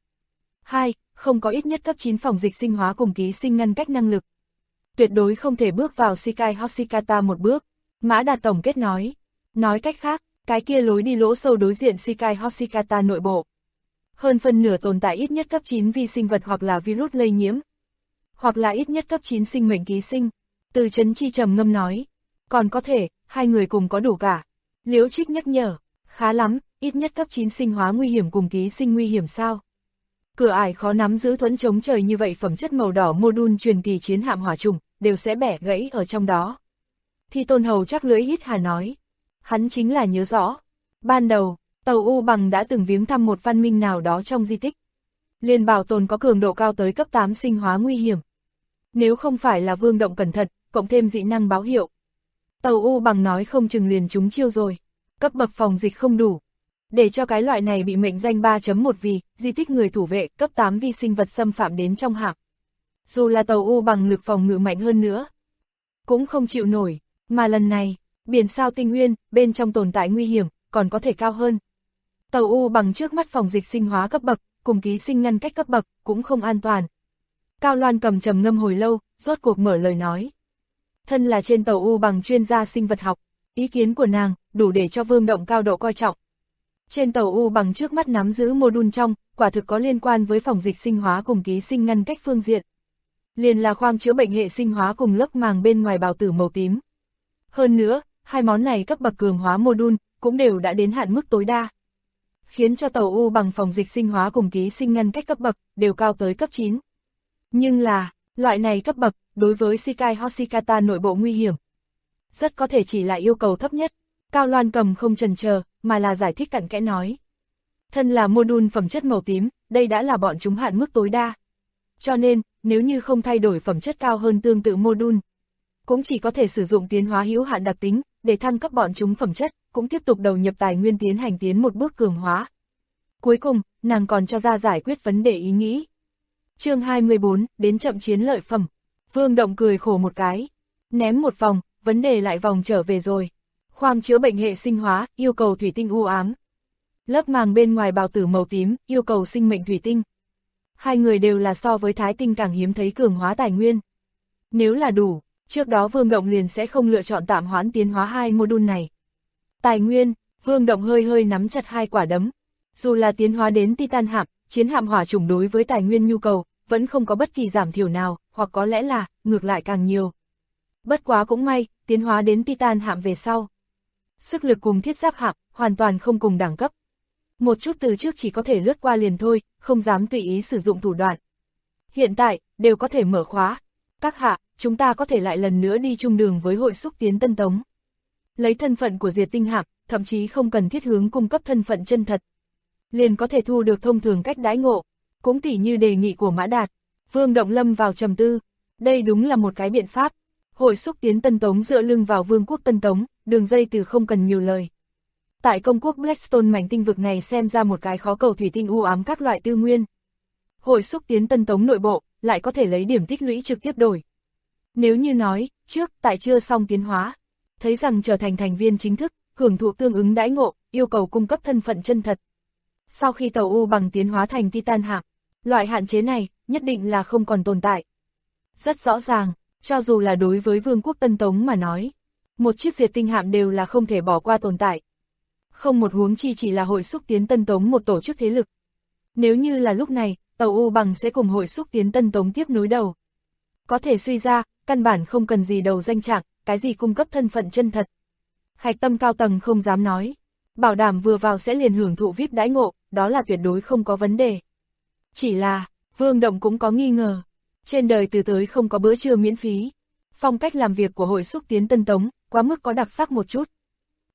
2. Không có ít nhất cấp 9 phòng dịch sinh hóa cùng ký sinh ngăn cách năng lực. Tuyệt đối không thể bước vào Shikai Hoshikata một bước. Mã Đạt tổng kết nói. Nói cách khác, cái kia lối đi lỗ sâu đối diện Shikai Hoshikata nội bộ. Hơn phân nửa tồn tại ít nhất cấp 9 vi sinh vật hoặc là virus lây nhiễm. Hoặc là ít nhất cấp 9 sinh mệnh ký sinh. Từ Trấn Chi trầm ngâm nói. Còn có thể, 2 người cùng có đủ cả. Liễu Trích nhắc nhở. Khá lắm, ít nhất cấp 9 sinh hóa nguy hiểm cùng ký sinh nguy hiểm sao? Cửa ải khó nắm giữ thuẫn chống trời như vậy, phẩm chất màu đỏ mô-đun truyền kỳ chiến hạm hỏa trùng, đều sẽ bẻ gãy ở trong đó. Thi Tôn Hầu chắc lưỡi hít hà nói. Hắn chính là nhớ rõ. Ban đầu, tàu U Bằng đã từng viếng thăm một văn minh nào đó trong di tích. Liền bảo tồn có cường độ cao tới cấp 8 sinh hóa nguy hiểm. Nếu không phải là Vương Động cẩn thận, cộng thêm dị năng báo hiệu. Tàu U Bằng nói không chừng liền trúng chiêu rồi. Cấp bậc phòng dịch không đủ. Để cho cái loại này bị mệnh danh 3.1 vì, di tích người thủ vệ, cấp 8 vi sinh vật xâm phạm đến trong hạm. Dù là tàu U Bằng lực phòng ngự mạnh hơn nữa, cũng không chịu nổi, mà lần này, biển sao tinh nguyên, bên trong tồn tại nguy hiểm, còn có thể cao hơn. Tàu U Bằng trước mắt phòng dịch sinh hóa cấp bậc, cùng ký sinh ngăn cách cấp bậc, cũng không an toàn. Cao Loan cầm trầm ngâm hồi lâu, rốt cuộc mở lời nói. Thân là trên tàu U Bằng chuyên gia sinh vật học, ý kiến của nàng, đủ để cho Vương Động cao độ coi trọng. Trên tàu U Bằng trước mắt nắm giữ mô-đun trong, quả thực có liên quan với phòng dịch sinh hóa cùng ký sinh ngăn cách phương diện. Liền là khoang chữa bệnh hệ sinh hóa cùng lớp màng bên ngoài bào tử màu tím. Hơn nữa, 2 món này cấp bậc cường hóa mô-đun, cũng đều đã đến hạn mức tối đa. Khiến cho tàu U Bằng phòng dịch sinh hóa cùng ký sinh ngăn cách cấp bậc, đều cao tới cấp 9. Nhưng là, loại này cấp bậc, đối với Shikai Hoshikata nội bộ nguy hiểm. Rất có thể chỉ là yêu cầu thấp nhất. Cao Loan cầm không chần chờ, mà là giải thích cặn kẽ nói. Thân là mô-đun phẩm chất màu tím, đây đã là bọn chúng hạn mức tối đa. Cho nên, nếu như không thay đổi phẩm chất cao hơn tương tự mô-đun, cũng chỉ có thể sử dụng tiến hóa hữu hạn đặc tính, để thăng cấp bọn chúng phẩm chất, cũng tiếp tục đầu nhập tài nguyên tiến hành tiến một bước cường hóa. Cuối cùng, nàng còn cho ra giải quyết vấn đề ý nghĩ. Chương 24, đến chậm chiến lợi phẩm. Vương Động cười khổ một cái. Ném một vòng, vấn đề lại vòng trở về rồi. Khoang chữa bệnh hệ sinh hóa, yêu cầu thủy tinh u ám. Lớp màng bên ngoài bào tử màu tím, yêu cầu sinh mệnh thủy tinh. 2 người đều là so với thái tinh càng hiếm thấy cường hóa tài nguyên. Nếu là đủ, trước đó Vương Động liền sẽ không lựa chọn tạm hoãn tiến hóa 2 mô-đun này. Tài nguyên, Vương Động hơi nắm chặt 2 quả đấm. Dù là tiến hóa đến Titan hạm, chiến hạm hỏa chủng đối với tài nguyên nhu cầu, vẫn không có bất kỳ giảm thiểu nào, hoặc có lẽ là, ngược lại càng nhiều. Bất quá cũng may, tiến hóa đến Titan hạm về sau. Sức lực cùng thiết giáp hạm, hoàn toàn không cùng đẳng cấp. Một chút từ trước chỉ có thể lướt qua liền thôi, không dám tùy ý sử dụng thủ đoạn. Hiện tại, đều có thể mở khóa. Các hạ, chúng ta có thể lại lần nữa đi chung đường với hội xúc tiến Tân Tống. Lấy thân phận của Diệt Tinh hạm, thậm chí không cần thiết hướng cung cấp thân phận chân thật. Liền có thể thu được thông thường cách đãi ngộ, cũng tỉ như đề nghị của Mã Đạt. Vương Động lâm vào trầm tư. Đây đúng là một cái biện pháp. Hội xúc tiến Tân Tống dựa lưng vào Vương quốc Tân Tống, đường dây từ không cần nhiều lời. Tại công quốc Blackstone mảnh tinh vực này xem ra một cái khó cầu thủy tinh u ám các loại tư nguyên. Hội xúc tiến Tân Tống nội bộ, lại có thể lấy điểm tích lũy trực tiếp đổi. Nếu như nói, trước, tại chưa xong tiến hóa, thấy rằng trở thành thành viên chính thức, hưởng thụ tương ứng đãi ngộ, yêu cầu cung cấp thân phận chân thật. Sau khi tàu U Bằng tiến hóa thành Titan hạm, loại hạn chế này, nhất định là không còn tồn tại. Rất rõ ràng, cho dù là đối với Vương quốc Tân Tống mà nói, một chiếc Diệt Tinh hạm đều là không thể bỏ qua tồn tại. Không một huống chi chỉ là hội xúc tiến Tân Tống một tổ chức thế lực. Nếu như là lúc này, tàu U Bằng sẽ cùng hội xúc tiến Tân Tống tiếp nối đầu. Có thể suy ra, căn bản không cần gì đầu danh trạng, cái gì cung cấp thân phận chân thật. Hạch tâm cao tầng không dám nói. Bảo đảm vừa vào sẽ liền hưởng thụ VIP đãi ngộ, đó là tuyệt đối không có vấn đề. Chỉ là, Vương Động cũng có nghi ngờ. Trên đời từ tới không có bữa trưa miễn phí. Phong cách làm việc của hội xúc tiến Tân Tống, quá mức có đặc sắc một chút.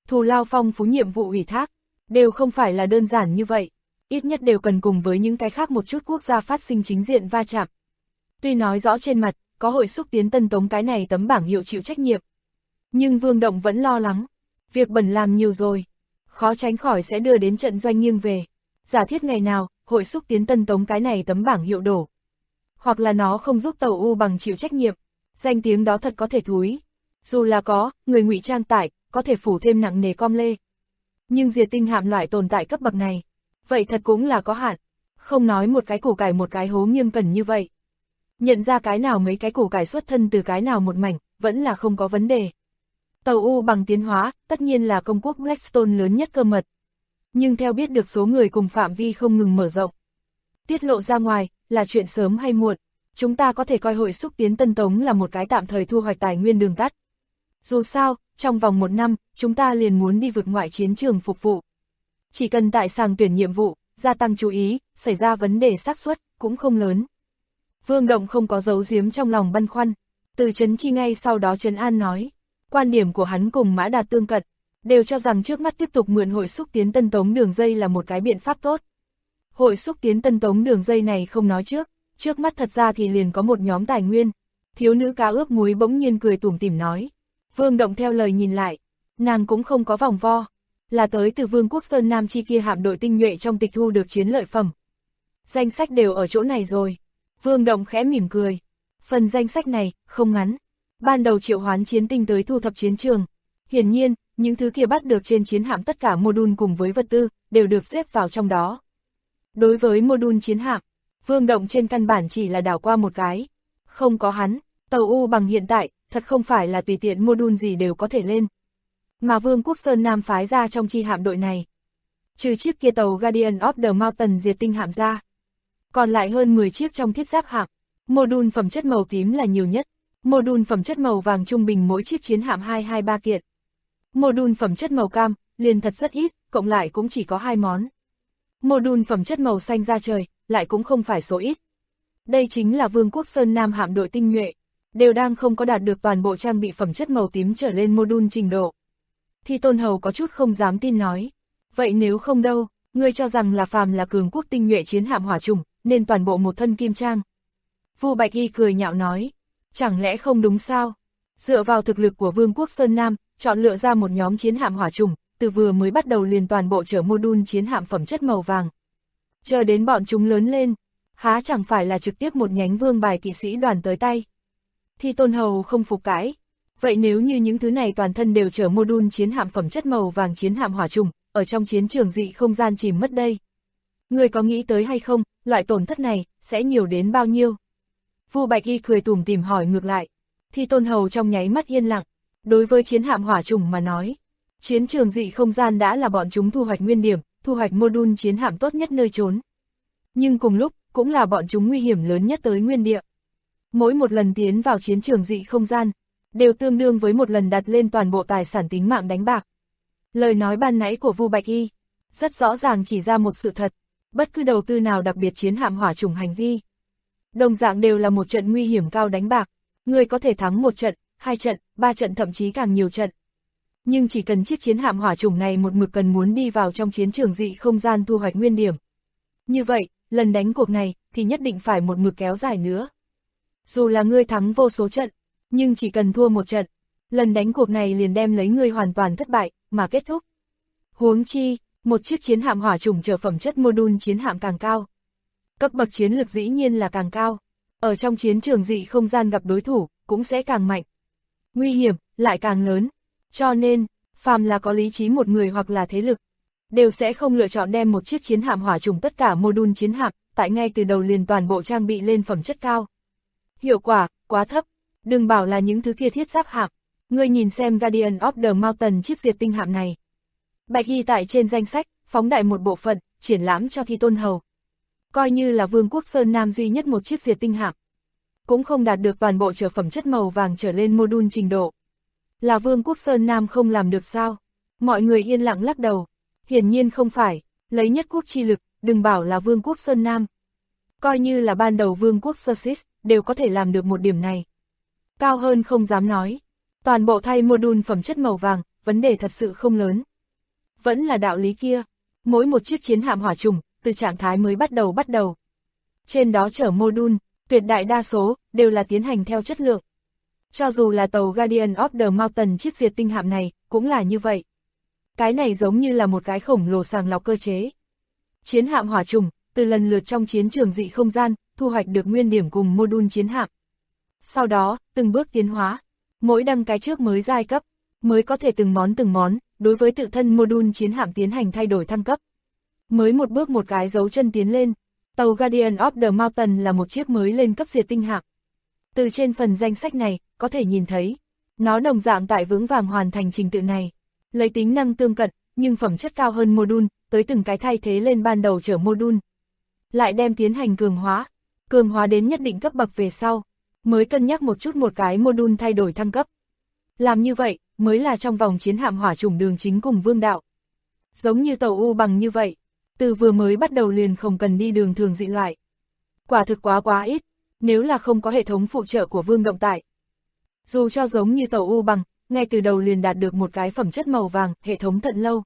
thù lao phong phú nhiệm vụ ủy thác, đều không phải là đơn giản như vậy, ít nhất đều cần cùng với những cái khác một chút quốc gia phát sinh chính diện va chạm. Tuy nói rõ trên mặt, có hội xúc tiến Tân Tống cái này tấm bảng hiệu chịu trách nhiệm, nhưng Vương Động vẫn lo lắng, việc bẩn làm nhiều rồi, khó tránh khỏi sẽ đưa đến trận doanh nghiêng về. Giả thiết ngày nào, hội xúc tiến Tân Tống cái này tấm bảng hiệu đổ, hoặc là nó không giúp Tàu U Bằng chịu trách nhiệm, danh tiếng đó thật có thể thúi. Dù là có, người ngụy trang tải, có thể phủ thêm nặng nề com lê. Nhưng diệt tinh hạm loại tồn tại cấp bậc này, vậy thật cũng là có hạn. Không nói một cái củ cải một cái hố nghiêm cẩn như vậy. Nhận ra cái nào mấy cái củ cải xuất thân từ cái nào một mảnh, vẫn là không có vấn đề. Tàu U Bằng tiến hóa, tất nhiên là công quốc Blackstone lớn nhất cơ mật. Nhưng theo biết được số người cùng phạm vi không ngừng mở rộng, tiết lộ ra ngoài, là chuyện sớm hay muộn. Chúng ta có thể coi hội xúc tiến Tân Tống là một cái tạm thời thu hoạch tài nguyên đường tắt. Dù sao, trong vòng 1 năm, chúng ta liền muốn đi vực ngoại chiến trường phục vụ. Chỉ cần tại sàng tuyển nhiệm vụ, gia tăng chú ý, xảy ra vấn đề xác suất cũng không lớn. Vương Động không có giấu giếm trong lòng băn khoăn, Từ Trấn Chi ngay sau đó trấn an nói. Quan điểm của hắn cùng Mã Đạt tương cận, đều cho rằng trước mắt tiếp tục mượn hội xúc tiến Tân Tống đường dây là một cái biện pháp tốt. Hội xúc tiến Tân Tống đường dây này không nói trước mắt thật ra thì liền có một nhóm tài nguyên. Thiếu nữ cá ướp muối bỗng nhiên cười tủm tỉm nói. Vương Động theo lời nhìn lại, nàng cũng không có vòng vo, là tới từ Vương quốc Sơn Nam chi kia hạm đội tinh nhuệ trong tịch thu được chiến lợi phẩm. Danh sách đều ở chỗ này rồi. Vương Động khẽ mỉm cười. Phần danh sách này, không ngắn. Ban đầu triệu hoán chiến tinh tới thu thập chiến trường. Hiển nhiên, những thứ kia bắt được trên chiến hạm tất cả mô-đun cùng với vật tư, đều được xếp vào trong đó. Đối với mô-đun chiến hạm, Vương Động trên căn bản chỉ là đảo qua một cái. Không có hắn, Tàu U Bằng hiện tại, thật không phải là tùy tiện mô-đun gì đều có thể lên. Mà Vương quốc Sơn Nam phái ra trong chi hạm đội này, trừ chiếc kia tàu Guardian of the Mountain diệt tinh hạm ra, còn lại hơn 10 chiếc trong thiết giáp hạm, mô-đun phẩm chất màu tím là nhiều nhất. Mô-đun phẩm chất màu vàng trung bình mỗi chiếc chiến hạm 223 kiện. Mô-đun phẩm chất màu cam, liền thật rất ít, cộng lại cũng chỉ có 2 món. Mô-đun phẩm chất màu xanh da trời, lại cũng không phải số ít. Đây chính là Vương quốc Sơn Nam hạm đội tinh nhuệ, đều đang không có đạt được toàn bộ trang bị phẩm chất màu tím trở lên mô-đun trình độ. Thi Tôn Hầu có chút không dám tin nói. Vậy nếu không đâu, ngươi cho rằng là phàm là cường quốc tinh nhuệ chiến hạm hỏa trùng, nên toàn bộ một thân kim trang. Vu Bạch Y cười nhạo nói. Chẳng lẽ không đúng sao? Dựa vào thực lực của Vương quốc Sơn Nam, chọn lựa ra một nhóm chiến hạm hỏa trùng, từ vừa mới bắt đầu liền toàn bộ chở mô-đun chiến hạm phẩm chất màu vàng. Chờ đến bọn chúng lớn lên, há chẳng phải là trực tiếp một nhánh vương bài kỵ sĩ đoàn tới tay. Thi Tôn Hầu không phục cãi. Vậy nếu như những thứ này toàn thân đều chở mô-đun chiến hạm phẩm chất màu vàng chiến hạm hỏa trùng, ở trong chiến trường dị không gian chìm mất đây? Người có nghĩ tới hay không, loại tổn thất này, sẽ nhiều đến bao nhiêu? Vu Bạch Y cười tủm tỉm hỏi ngược lại. Thi Tôn Hầu trong nháy mắt yên lặng. Đối với chiến hạm hỏa trùng mà nói, chiến trường dị không gian đã là bọn chúng thu hoạch nguyên điểm, thu hoạch mô-đun chiến hạm tốt nhất nơi trốn. Nhưng cùng lúc, cũng là bọn chúng nguy hiểm lớn nhất tới nguyên địa. Mỗi một lần tiến vào chiến trường dị không gian, đều tương đương với một lần đặt lên toàn bộ tài sản tính mạng đánh bạc. Lời nói ban nãy của Vu Bạch Y, rất rõ ràng chỉ ra một sự thật, bất cứ đầu tư nào đặc biệt chiến hạm hỏa trùng hành vi, đồng dạng đều là một trận nguy hiểm cao đánh bạc, người có thể thắng 1 trận, 2 trận, 3 trận thậm chí càng nhiều trận. Nhưng chỉ cần chiếc chiến hạm hỏa trùng này một mực cần muốn đi vào trong chiến trường dị không gian thu hoạch nguyên điểm. Như vậy, lần đánh cuộc này, thì nhất định phải một mực kéo dài nữa. Dù là ngươi thắng vô số trận, nhưng chỉ cần thua 1 trận, lần đánh cuộc này liền đem lấy ngươi hoàn toàn thất bại, mà kết thúc. Huống chi, một chiếc chiến hạm hỏa trùng chở phẩm chất mô-đun chiến hạm càng cao, cấp bậc chiến lực dĩ nhiên là càng cao, ở trong chiến trường dị không gian gặp đối thủ, cũng sẽ càng mạnh. Nguy hiểm, lại càng lớn. Cho nên, phàm là có lý trí một người hoặc là thế lực, đều sẽ không lựa chọn đem một chiếc chiến hạm hỏa trùng tất cả mô-đun chiến hạm, tại ngay từ đầu liền toàn bộ trang bị lên phẩm chất cao. Hiệu quả, quá thấp. Đừng bảo là những thứ kia thiết giáp hạm. Ngươi nhìn xem Guardian of the Mountain chiếc diệt tinh hạm này. Bạch Y tại trên danh sách, phóng đại một bộ phận, triển lãm cho Thi Tôn Hầu. Coi như là Vương quốc Sơn Nam duy nhất một chiếc diệt tinh hạm, cũng không đạt được toàn bộ trở phẩm chất màu vàng trở lên mô-đun trình độ. Là Vương quốc Sơn Nam không làm được sao? Mọi người yên lặng lắc đầu. Hiển nhiên không phải, lấy nhất quốc chi lực, đừng bảo là Vương quốc Sơn Nam. Coi như là ban đầu Vương quốc Sussex, đều có thể làm được một điểm này. Cao hơn không dám nói. Toàn bộ thay mô-đun phẩm chất màu vàng, vấn đề thật sự không lớn. Vẫn là đạo lý kia, mỗi một chiếc chiến hạm hỏa trùng, từ trạng thái mới bắt đầu. Trên đó chở mô-đun, tuyệt đại đa số, đều là tiến hành theo chất lượng. Cho dù là tàu Guardian of the Mountain chiếc diệt tinh hạm này, cũng là như vậy. Cái này giống như là một cái khổng lồ sàng lọc cơ chế. Chiến hạm hỏa trùng, từ lần lượt trong chiến trường dị không gian, thu hoạch được nguyên điểm cùng mô-đun chiến hạm. Sau đó, từng bước tiến hóa, mỗi đăng cái trước mới giai cấp, mới có thể từng món, đối với tự thân mô-đun chiến hạm tiến hành thay đổi thăng cấp. Mới một bước một cái dấu chân tiến lên, tàu Guardian of the Mountain là một chiếc mới lên cấp diệt tinh hạm. Từ trên phần danh sách này, có thể nhìn thấy, nó đồng dạng tại vững vàng hoàn thành trình tự này. Lấy tính năng tương cận, nhưng phẩm chất cao hơn mô-đun, tới từng cái thay thế lên ban đầu chở mô-đun. Lại đem tiến hành cường hóa đến nhất định cấp bậc về sau, mới cân nhắc một chút một cái mô-đun thay đổi thăng cấp. Làm như vậy, mới là trong vòng chiến hạm hỏa chủng đường chính cùng vương đạo. Giống như tàu U bằng như vậy, từ vừa mới bắt đầu liền không cần đi đường thường dị loại. Quả thực quá ít, nếu là không có hệ thống phụ trợ của vương động tải. Dù cho giống như tàu U bằng, ngay từ đầu liền đạt được một cái phẩm chất màu vàng, hệ thống thận lâu.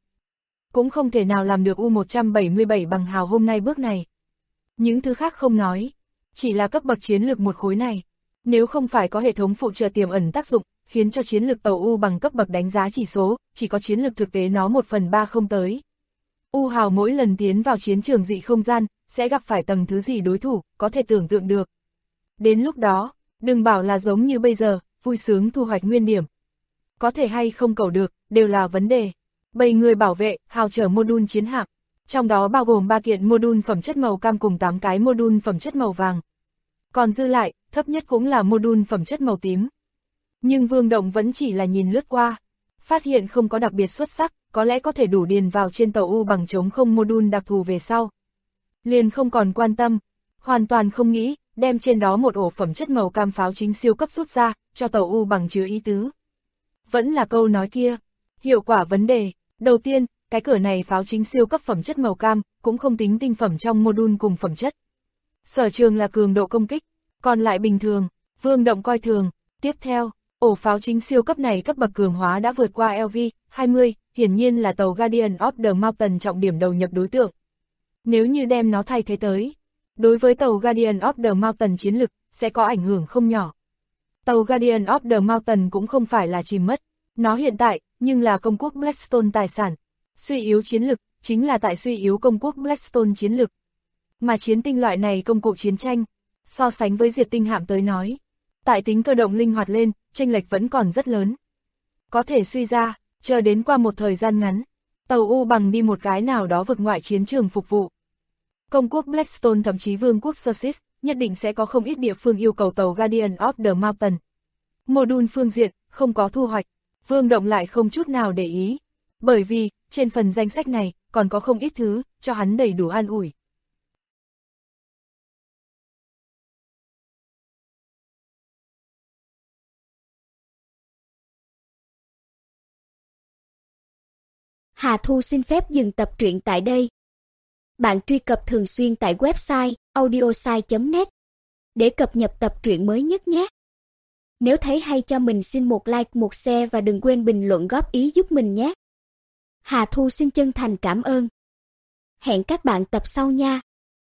Cũng không thể nào làm được U-177 bằng hào hôm nay bước này. Những thứ khác không nói, chỉ là cấp bậc chiến lược một khối này. Nếu không phải có hệ thống phụ trợ tiềm ẩn tác dụng, khiến cho chiến lược tàu U bằng cấp bậc đánh giá chỉ số, chỉ có chiến lược thực tế nó 1/3 không tới. U hào mỗi lần tiến vào chiến trường dị không gian, sẽ gặp phải tầng thứ gì đối thủ, có thể tưởng tượng được. Đến lúc đó, đừng bảo là giống như bây giờ, vui sướng thu hoạch nguyên điểm. Có thể hay không cầu được, đều là vấn đề. 7 người bảo vệ, hào chở mô-đun chiến hạm, trong đó bao gồm 3 kiện mô-đun phẩm chất màu cam cùng 8 cái mô-đun phẩm chất màu vàng. Còn dư lại, thấp nhất cũng là mô-đun phẩm chất màu tím. Nhưng Vương Động vẫn chỉ là nhìn lướt qua, phát hiện không có đặc biệt xuất sắc, có lẽ có thể đủ điền vào trên tàu U bằng trống không mô-đun đặc thù về sau. Liền không còn quan tâm, hoàn toàn không nghĩ, đem trên đó một ổ phẩm chất màu cam pháo chính siêu cấp rút ra, cho tàu U bằng chứa ý tứ. Vẫn là câu nói kia, hiệu quả vấn đề, đầu tiên, cái cửa này pháo chính siêu cấp phẩm chất màu cam, cũng không tính tinh phẩm trong mô-đun cùng phẩm chất. Sở trường là cường độ công kích, còn lại bình thường, Vương Động coi thường. Tiếp theo, ổ pháo chính siêu cấp này cấp bậc cường hóa đã vượt qua LV-20, hiển nhiên là tàu Guardian of the Mountain trọng điểm đầu nhập đối tượng. Nếu như đem nó thay thế tới, đối với tàu Guardian of the Mountain chiến lực, sẽ có ảnh hưởng không nhỏ. Tàu Guardian of the Mountain cũng không phải là chìm mất, nó hiện tại, nhưng là công quốc Blackstone tài sản. Suy yếu chiến lực, chính là tại suy yếu công quốc Blackstone chiến lực. Mà chiến tinh loại này công cụ chiến tranh, so sánh với diệt tinh hạm tới nói, tại tính cơ động linh hoạt lên, chênh lệch vẫn còn rất lớn. Có thể suy ra, chờ đến qua một thời gian ngắn, tàu U bằng đi một cái nào đó vực ngoại chiến trường phục vụ. Công quốc Blackstone thậm chí vương quốc Sussex, nhất định sẽ có không ít địa phương yêu cầu tàu Guardian of the Mountain. Mô-đun phương diện, không có thu hoạch, Vương Động lại không chút nào để ý. Bởi vì, trên phần danh sách này, còn có không ít thứ, cho hắn đầy đủ an ủi. Hà Thu xin phép dừng tập truyện tại đây. Bạn truy cập thường xuyên tại website audiosai.net để cập nhật tập truyện mới nhất nhé. Nếu thấy hay cho mình xin một like, một share và đừng quên bình luận góp ý giúp mình nhé. Hà Thu xin chân thành cảm ơn. Hẹn các bạn tập sau nha.